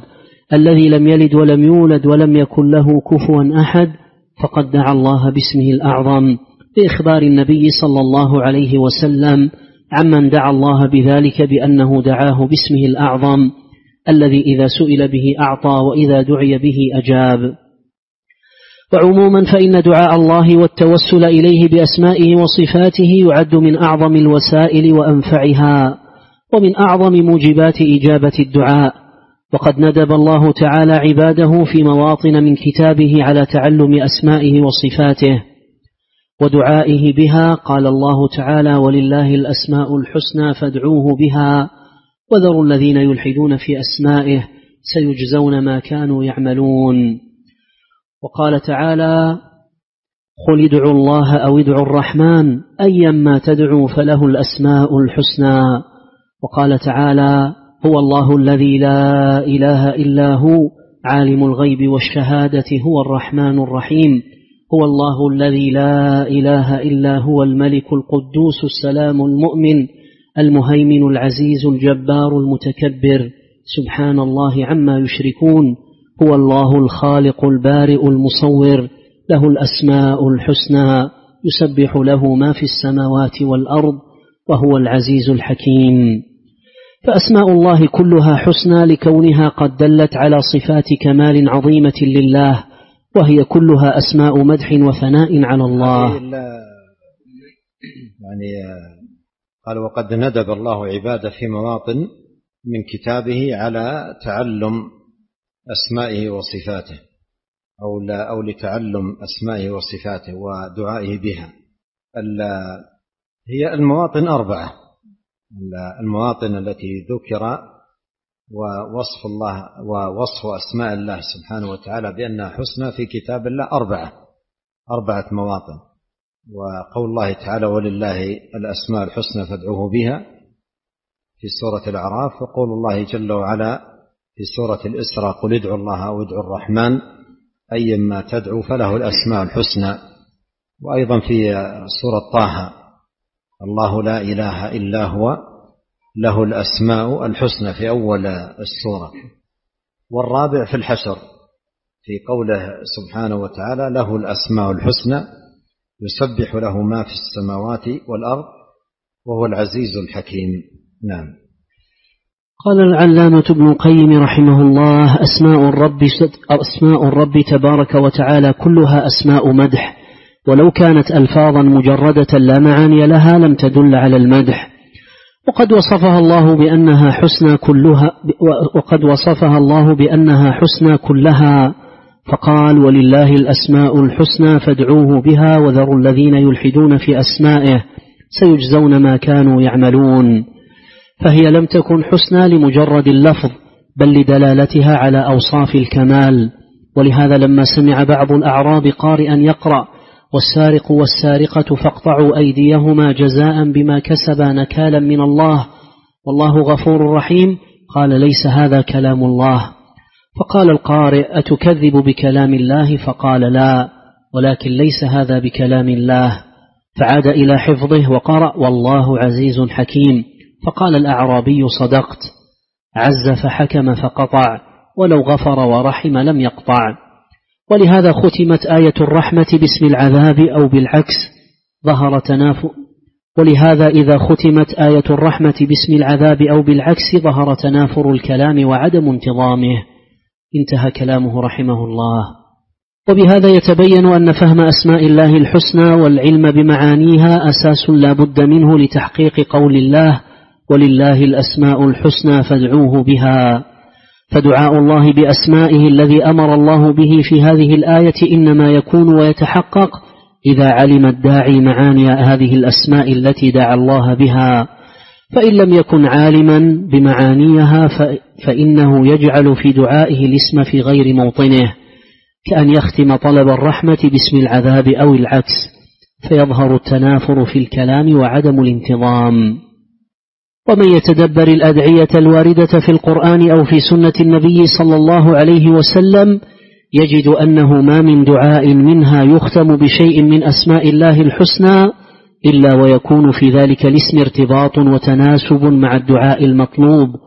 الذي لم يلد ولم يولد ولم يكن له كفوا أحد، فقد دعا الله باسمه الأعظم، بإخبار النبي صلى الله عليه وسلم عمن دعا الله بذلك بأنه دعاه باسمه الأعظم الذي إذا سئل به أعطى وإذا دعي به أجاب. وعموما فإن دعاء الله والتوسل إليه بأسمائه وصفاته يعد من أعظم الوسائل وأنفعها ومن أعظم موجبات إجابة الدعاء، وقد ندب الله تعالى عباده في مواطن من كتابه على تعلم أسمائه وصفاته ودعائه بها. قال الله تعالى: ولله الأسماء الحسنى فادعوه بها وذروا الذين يلحدون في أسمائه سيجزون ما كانوا يعملون. وقال تعالى: قل ادعوا الله أو ادعوا الرحمن أيما تدعوا فله الأسماء الحسنى. وقال تعالى: هو الله الذي لا إله إلا هو عالم الغيب والشهادة هو الرحمن الرحيم. هو الله الذي لا إله إلا هو الملك القدوس السلام المؤمن المهيمن العزيز الجبار المتكبر سبحان الله عما يشركون. هو الله الخالق البارئ المصور له الأسماء الحسنى يسبح له ما في السماوات والأرض وهو العزيز الحكيم. فأسماء الله كلها حسنى لكونها قد دلت على صفات كمال عظيمة لله، وهي كلها أسماء مدح وثناء على الله. قال: وقد ندب الله عباده في مواطن من كتابه على تعلم أسمائه وصفاته أو لتعلم أسمائه وصفاته ودعائه بها. هي المواطن 4، المواطن التي ذكر ووصف أسماء الله سبحانه وتعالى بأنها حسنى في كتاب الله 4 مواطن. وقول الله تعالى: ولله الأسماء الحسنى فادعوه بها في سورة الأعراف، وقول الله جل وعلا في سورة الإسراء: قل ادعوا الله أو ادعوا الرحمن أيما تدعو فله الأسماء الحسنى. وأيضا في سورة طه: الله لا إله إلا هو له الأسماء الحسنى في أول السورة. والرابع في الحشر في قوله سبحانه وتعالى: له الأسماء الحسنى يسبح له ما في السماوات والأرض وهو العزيز الحكيم. نعم. قال العلامة ابن القيم رحمه الله: أسماء الرب تبارك وتعالى كلها أسماء مدح، ولو كانت ألفاظا مجردة لا معاني لها لم تدل على المدح. وقد وصفها الله حسنى كلها فقال: ولله الأسماء الحسنى فادعوه بها وذروا الذين يلحدون في أسمائه سيجزون ما كانوا يعملون. فهي لم تكن حسنى لمجرد اللفظ بل لدلالتها على أوصاف الكمال. ولهذا لما سمع بعض الأعراب قارئا يقرأ: والسارق والسارقة فاقطعوا أيديهما جزاء بما كسبا نكالا من الله والله غفور رحيم، قال: ليس هذا كلام الله. فقال القارئ: أتكذب بكلام الله؟ فقال: لا، ولكن ليس هذا بكلام الله. فعاد إلى حفظه وقرأ: والله عزيز حكيم. فقال الأعرابي: صدقت، عز فحكم فقطع، ولو غفر ورحم لم يقطع. ولهذا ختمت آية الرحمة باسم العذاب أو بالعكس ظهر تنافر. ولهذا إذا ختمت آية الرحمة باسم العذاب أو بالعكس ظهر تنافر الكلام وعدم انتظامه. انتهى كلامه رحمه الله. وبهذا يتبين أن فهم أسماء الله الحسنى والعلم بمعانيها أساس لا بد منه لتحقيق قول الله: ولله الأسماء الحسنى فادعوه بها. فدعاء الله بأسمائه الذي أمر الله به في هذه الآية إنما يكون ويتحقق إذا علم الداعي معاني هذه الأسماء التي دعا الله بها. فإن لم يكن عالما بمعانيها فإنه يجعل في دعائه الاسم في غير موطنه، كأن يختم طلب الرحمة باسم العذاب أو العكس، فيظهر التنافر في الكلام وعدم الانتظام. ومن يتدبر الأدعية الواردة في القرآن أو في سنة النبي صلى الله عليه وسلم يجد أنه ما من دعاء منها يختم بشيء من أسماء الله الحسنى إلا ويكون في ذلك الاسم ارتباط وتناسب مع الدعاء المطلوب،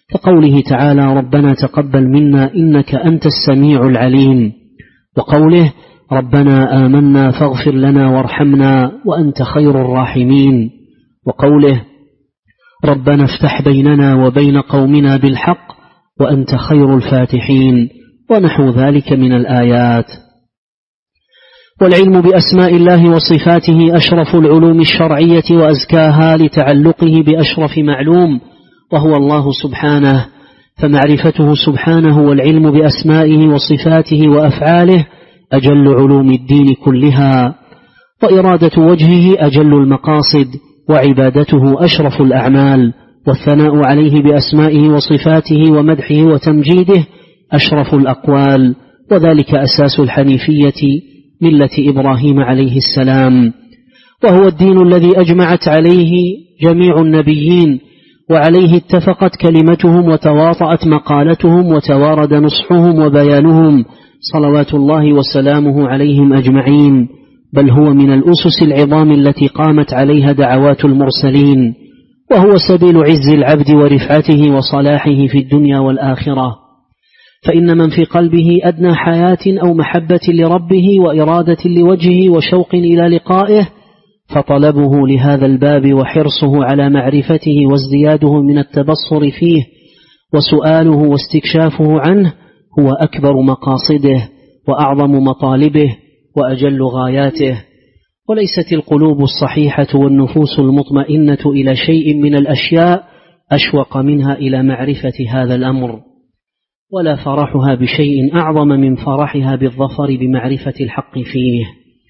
كقوله تعالى ربنا تقبل منا إنك أنت السميع العليم، وقوله ربنا آمنا فاغفر لنا وارحمنا وأنت خير الراحمين، وقوله ربنا افتح بيننا وبين قومنا بالحق وأنت خير الفاتحين، ونحو ذلك من الآيات. والعلم بأسماء الله وصفاته أشرف العلوم الشرعية وأزكاها لتعلقه بأشرف معلوم وهو الله سبحانه، فمعرفته سبحانه والعلم بأسمائه وصفاته وأفعاله أجل علوم الدين كلها، وإرادة وجهه أجل المقاصد، وعبادته أشرف الأعمال، والثناء عليه بأسمائه وصفاته ومدحه وتمجيده أشرف الأقوال، وذلك أساس الحنيفية ملة إبراهيم عليه السلام، وهو الدين الذي أجمعت عليه جميع النبيين، وعليه اتفقت كلمتهم وتواطأت مقالتهم وتوارد نصحهم وبيانهم صلوات الله وسلامه عليهم أجمعين، بل هو من الأسس العظام التي قامت عليها دعوات المرسلين، وهو سبيل عز العبد ورفعته وصلاحه في الدنيا والآخرة. فإن من في قلبه أدنى حياة أو محبة لربه وإرادة لوجهه وشوق إلى لقائه، فطلبه لهذا الباب وحرصه على معرفته وازدياده من التبصر فيه وسؤاله واستكشافه عنه هو أكبر مقاصده وأعظم مطالبه وأجل غاياته. وليست القلوب الصحيحة والنفوس المطمئنة إلى شيء من الأشياء أشوق منها إلى معرفة هذا الأمر، ولا فرحها بشيء أعظم من فرحها بالظفر بمعرفة الحق فيه.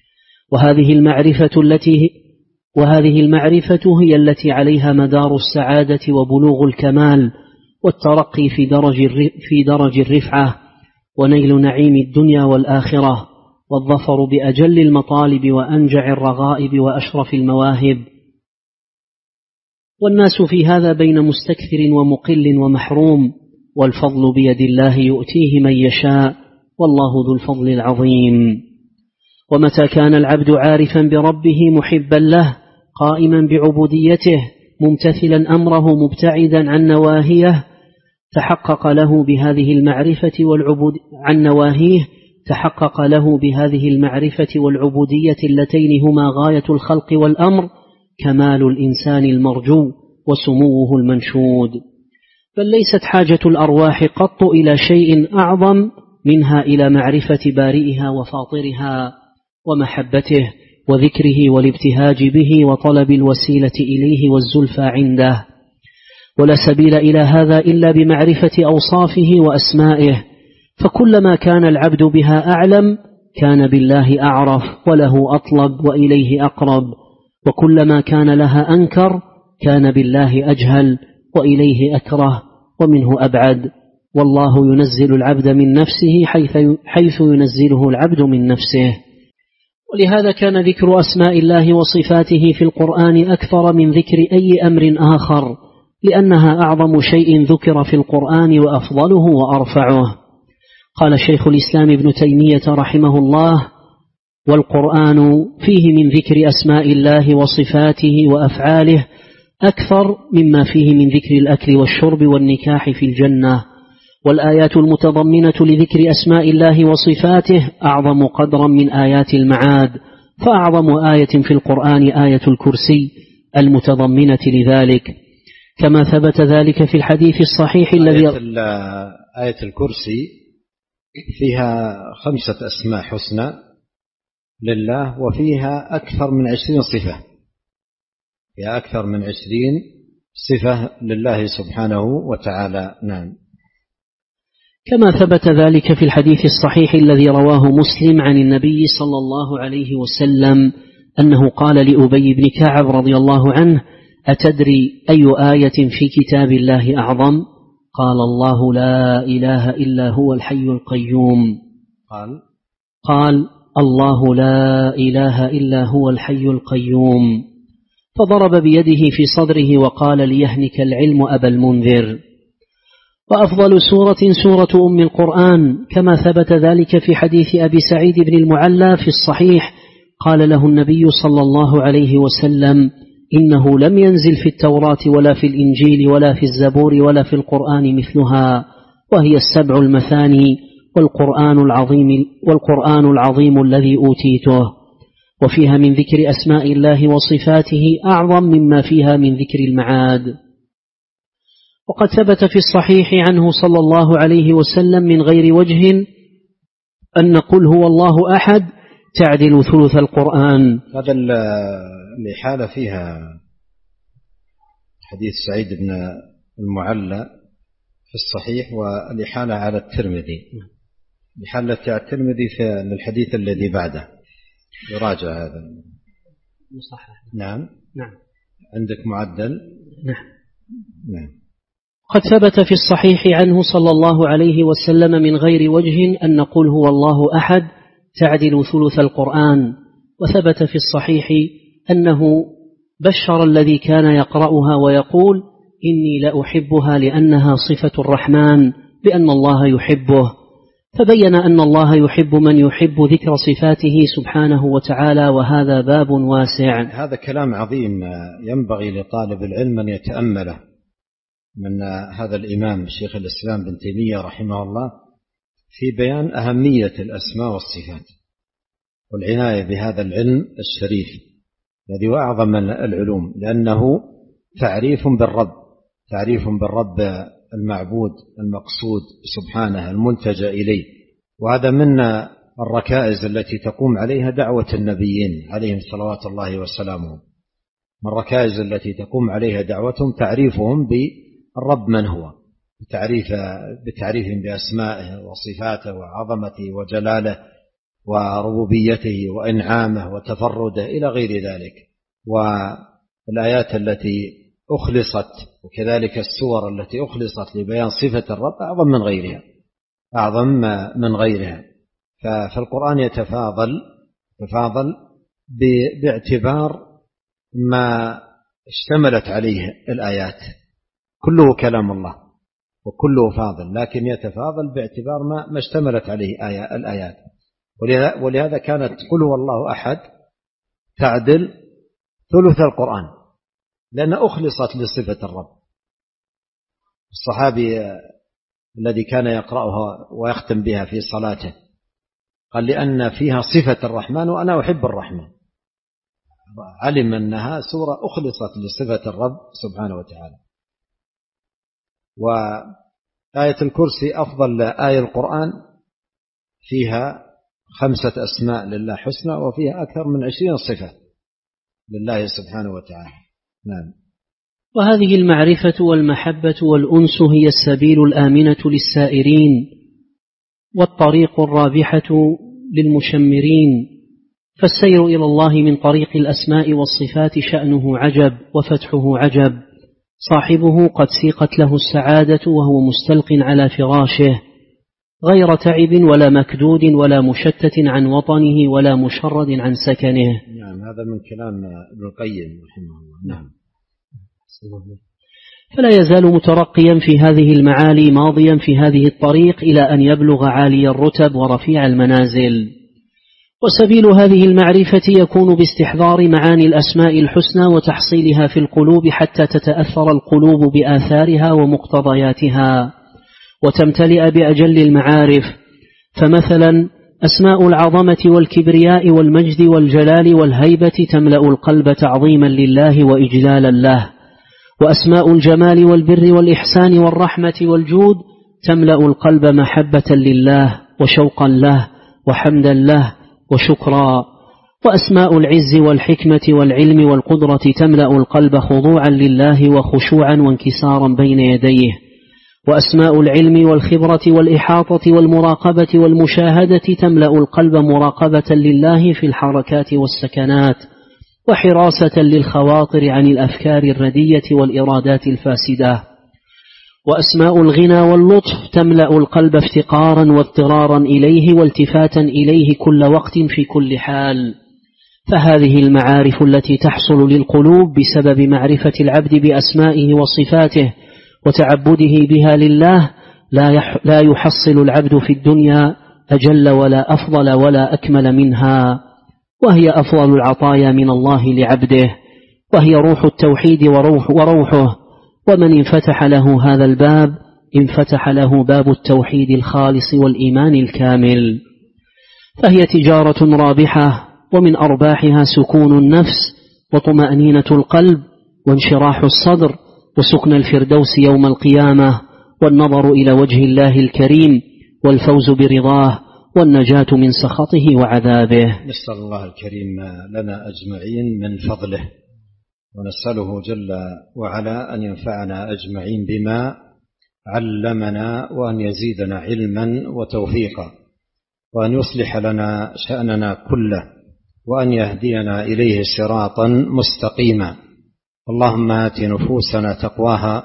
وهذه المعرفة هي التي عليها مدار السعادة وبلوغ الكمال والترقي في درج الرفعة ونيل نعيم الدنيا والآخرة، والظفر بأجل المطالب وأنجع الرغائب وأشرف المواهب. والناس في هذا بين مستكثر ومقل ومحروم، والفضل بيد الله يؤتيه من يشاء، والله ذو الفضل العظيم. ومتى كان العبد عارفا بربه محبا له قائما بعبوديته ممتثلا أمره مبتعدا عن نواهيه، تحقق له بهذه المعرفة والعبودية اللتين هما غاية الخلق والأمر كمال الإنسان المرجو وسموه المنشود. بل ليست حاجة الأرواح قط إلى شيء أعظم منها إلى معرفة بارئها وفاطرها ومحبته وذكره والابتهاج به وطلب الوسيلة إليه والزلفى عنده، ولا سبيل إلى هذا إلا بمعرفة أوصافه وأسمائه، فكلما كان العبد بها أعلم كان بالله أعرف وله أطلب وإليه أقرب، وكلما كان لها أنكر كان بالله أجهل وإليه أكره ومنه أبعد. والله ينزل العبد من نفسه حيث ينزله العبد من نفسه. ولهذا كان ذكر أسماء الله وصفاته في القرآن أكثر من ذكر أي أمر آخر، لأنها أعظم شيء ذكر في القرآن وأفضله وأرفعه. قال شيخ الإسلام ابن تيمية رحمه الله: والقرآن فيه من ذكر أسماء الله وصفاته وأفعاله أكثر مما فيه من ذكر الأكل والشرب والنكاح في الجنة، والآيات المتضمنة لذكر أسماء الله وصفاته أعظم قدرا من آيات المعاد، فأعظم آية في القرآن آية الكرسي المتضمنة لذلك، كما ثبت ذلك في الحديث الصحيح الذي آية الكرسي فيها 5 أسماء حسنى لله، وفيها أكثر من 20 صفة، فيها أكثر من 20 صفة لله سبحانه وتعالى. نعم. كما ثبت ذلك في الحديث الصحيح الذي رواه مسلم عن النبي صلى الله عليه وسلم أنه قال لأبي بن كعب رضي الله عنه: أتدري أي آية في كتاب الله أعظم؟ قال: الله لا إله إلا هو الحي القيوم. قال: الله لا إله إلا هو الحي القيوم. فضرب بيده في صدره وقال: ليهنك العلم أبا المنذر. وأفضل سورة أم القرآن، كما ثبت ذلك في حديث أبي سعيد بن المعلى في الصحيح، قال له النبي صلى الله عليه وسلم: إنه لم ينزل في التوراة ولا في الإنجيل ولا في الزبور ولا في القرآن مثلها، وهي السبع المثاني والقرآن العظيم الذي أوتيته، وفيها من ذكر أسماء الله وصفاته أعظم مما فيها من ذكر المعاد. وقد ثبت في الصحيح عنه صلى الله عليه وسلم من غير وجه أن قل هو الله أحد تعدل ثلث القرآن. هذا الإحالة فيها حديث سعيد بن المعلى في الصحيح، والإحالة على الترمذي، الإحالة على الترمذي في الحديث الذي بعده، يراجع هذا مصحح. نعم عندك معدل. نعم. قد ثبت في الصحيح عنه صلى الله عليه وسلم من غير وجه أن قل هو الله أحد تعدل ثلث القرآن. وثبت في الصحيح أنه بشر الذي كان يقرأها ويقول إني لأحبها لأنها صفة الرحمن بأن الله يحبه، فبين أن الله يحب من يحب ذكر صفاته سبحانه وتعالى، وهذا باب واسع. هذا كلام عظيم ينبغي لطالب العلم أن يتأمله من هذا الإمام شيخ الإسلام بن تيمية رحمه الله في بيان أهمية الأسماء والصفات والعناية بهذا العلم الشريف الذي هو أعظم العلوم، لأنه تعريف بالرب المعبود المقصود سبحانه الملتجأ إليه. وهذا من الركائز التي تقوم عليها دعوة النبيين عليهم صلوات الله وسلامه، من الركائز التي تقوم عليها دعوتهم تعريفهم بالرب من هو، بتعريفهم بأسمائه وصفاته وعظمته وجلاله وربوبيته وإنعامه وتفرده إلى غير ذلك. والآيات التي أخلصت وكذلك السور التي أخلصت لبيان صفة الرب أعظم من غيرها. فالقرآن يتفاضل باعتبار ما اشتملت عليه الآيات، كله كلام الله وكله فاضل، لكن يتفاضل باعتبار ما اشتملت عليه الآيات. ولهذا كانت قل هو الله أحد تعدل ثلث القرآن، لأن أخلصت لصفة الرب. الصحابي الذي كان يقرأها ويختم بها في صلاته قال لأن فيها صفة الرحمن وأنا أحب الرحمن، علم أنها سورة أخلصت لصفة الرب سبحانه وتعالى. وآية الكرسي أفضل آية القرآن، فيها 5 أسماء لله حسنى وفيها أكثر من 20 صفة لله سبحانه وتعالى. نعم. وهذه المعرفة والمحبة والأنس هي السبيل الآمنة للسائرين والطريق الرابحة للمشمرين، فالسير إلى الله من طريق الأسماء والصفات شأنه عجب وفتحه عجب، صاحبه قد سيقت له السعادة وهو مستلق على فراشه غير تعب ولا مكدود ولا مشتت عن وطنه ولا مشرد عن سكنه. نعم، هذا من كلام ابن القيم رحمه الله. نعم. فلا يزال مترقيا في هذه المعالي ماضيا في هذه الطريق إلى أن يبلغ عالي الرتب ورفيع المنازل. وسبيل هذه المعرفة يكون باستحضار معاني الأسماء الحسنى وتحصيلها في القلوب حتى تتأثر القلوب بآثارها ومقتضياتها وتمتلئ بأجل المعارف. فمثلا أسماء العظمة والكبرياء والمجد والجلال والهيبة تملأ القلب تعظيما لله وإجلالا له، وأسماء الجمال والبر والإحسان والرحمة والجود تملأ القلب محبة لله وشوقا له وحمدا له وشكرا، وأسماء العز والحكمة والعلم والقدرة تملأ القلب خضوعا لله وخشوعا وانكسارا بين يديه، وأسماء العلم والخبرة والإحاطة والمراقبة والمشاهدة تملأ القلب مراقبة لله في الحركات والسكنات وحراسة للخواطر عن الأفكار الردية والإرادات الفاسدة، وأسماء الغنى واللطف تملأ القلب افتقارا واضطرارا إليه والتفاتا إليه كل وقت في كل حال. فهذه المعارف التي تحصل للقلوب بسبب معرفة العبد بأسمائه وصفاته وتعبده بها لله لا يحصل العبد في الدنيا أجل ولا أفضل ولا أكمل منها، وهي أفضل العطايا من الله لعبده، وهي روح التوحيد وروحه، ومن انفتح له هذا الباب انفتح له باب التوحيد الخالص والإيمان الكامل، فهي تجارة رابحة، ومن أرباحها سكون النفس وطمأنينة القلب وانشراح الصدر وسكن الفردوس يوم القيامة، والنظر إلى وجه الله الكريم والفوز برضاه والنجاة من سخطه وعذابه. نسأل الله الكريم لنا أجمعين من فضله، ونسأله جل وعلا أن ينفعنا أجمعين بما علمنا، وأن يزيدنا علما وتوفيقا، وأن يصلح لنا شأننا كله، وأن يهدينا إليه صراطا مستقيما. اللهم آت نفوسنا تقواها،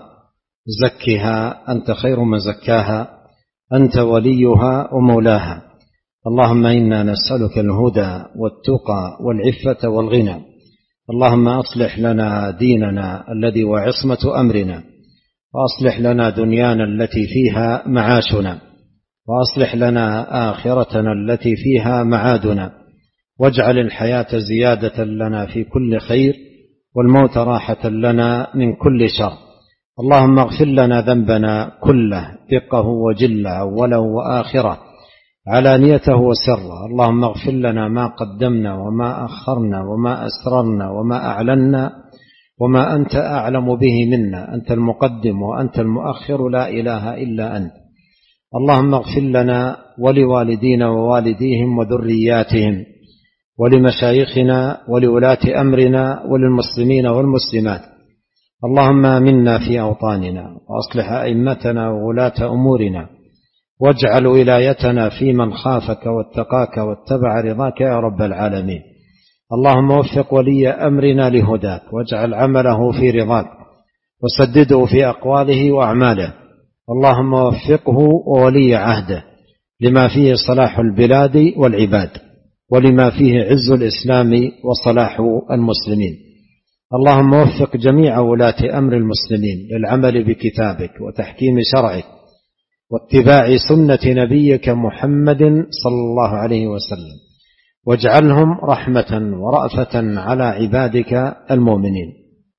زكها أنت خير من زكاها، أنت وليها ومولاها. اللهم إنا نسألك الهدى والتقى والعفة والغنى. اللهم أصلح لنا ديننا الذي هو عصمة أمرنا، وأصلح لنا دنيانا التي فيها معاشنا، وأصلح لنا آخرتنا التي فيها معادنا، واجعل الحياة زيادة لنا في كل خير، والموت راحة لنا من كل شر. اللهم اغفر لنا ذنبنا كله، دقه وجله، أوله وآخره، علانيته وسره. اللهم اغفر لنا ما قدمنا وما أخرنا وما أسررنا وما أعلنا وما أنت أعلم به منا، أنت المقدم وأنت المؤخر، لا إله إلا أنت. اللهم اغفر لنا ولوالدينا ووالديهم وذرياتهم، ولمشايخنا ولولاة أمرنا وللمسلمين والمسلمات. اللهم آمنا في أوطاننا، وأصلح أئمتنا وولاة أمورنا، واجعل ولايتنا في من خافك واتقاك واتبع رضاك يا رب العالمين. اللهم وفق ولي أمرنا لهداك، واجعل عمله في رضاك، وسدده في أقواله وأعماله. اللهم وفقه وولي عهده لما فيه صلاح البلاد والعباد، ولما فيه عز الإسلام وصلاح المسلمين. اللهم وفق جميع ولاة أمر المسلمين للعمل بكتابك وتحكيم شرعك واتباع سنة نبيك محمد صلى الله عليه وسلم، واجعلهم رحمة ورأفة على عبادك المؤمنين.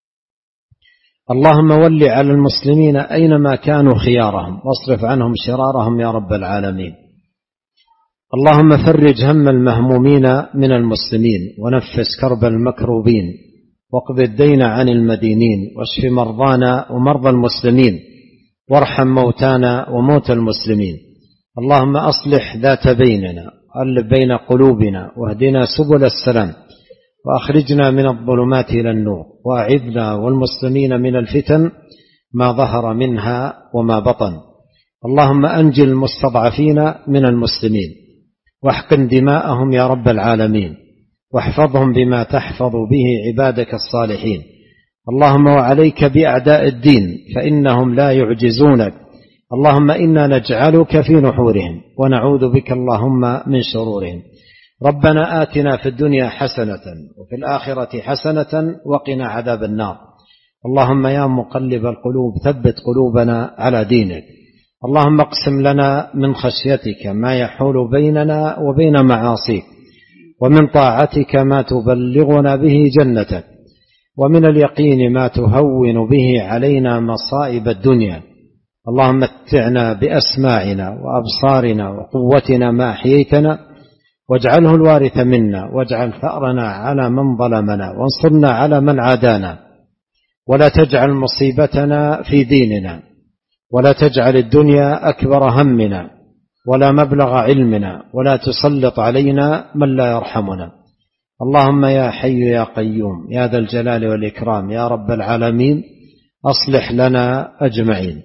اللهم ول على المسلمين أينما كانوا خيارهم، واصرف عنهم شرارهم يا رب العالمين. اللهم فرج هم المهمومين من المسلمين، ونفس كرب المكروبين، واقض الدين عن المدينين، واشف مرضانا ومرضى المسلمين، وارحم موتانا وموتى المسلمين. اللهم أصلح ذات بيننا، وألف بين قلوبنا، واهدنا سبل السلام، وأخرجنا من الظلمات إلى النور، وأعذنا والمسلمين من الفتن ما ظهر منها وما بطن. اللهم أنجي المستضعفين من المسلمين، واحقن دماءهم يا رب العالمين، واحفظهم بما تحفظ به عبادك الصالحين. اللهم وعليك بأعداء الدين، فإنهم لا يعجزونك. اللهم إنا نجعلك في نحورهم، ونعوذ بك اللهم من شرورهم. ربنا آتنا في الدنيا حسنة، وفي الآخرة حسنة، وقنا عذاب النار. اللهم يا مقلب القلوب ثبت قلوبنا على دينك. اللهم اقسم لنا من خشيتك ما يحول بيننا وبين معاصيك، ومن طاعتك ما تبلغنا به جنتك، ومن اليقين ما تهون به علينا مصائب الدنيا. اللهم متعنا بأسماعنا وأبصارنا وقوتنا ما أحييتنا، واجعله الوارث منا، واجعل ثأرنا على من ظلمنا، وانصرنا على من عادانا، ولا تجعل مصيبتنا في ديننا، ولا تجعل الدنيا أكبر همنا ولا مبلغ علمنا، ولا تسلط علينا من لا يرحمنا. اللهم يا حي يا قيوم يا ذا الجلال والإكرام يا رب العالمين، أصلح لنا أجمعين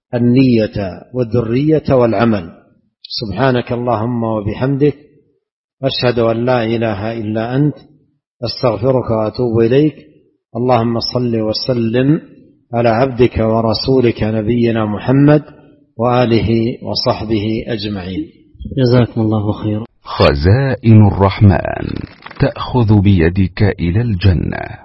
النية والذرية والعمل. سبحانك اللهم وبحمدك، أشهد أن لا إله إلا أنت، أستغفرك وأتوب إليك. اللهم صل وسلم على عبدك ورسولك نبينا محمد وآله وصحبه أجمعين. جزاكم الله خيرا. خزائن الرحمن تأخذ بيدك إلى الجنة.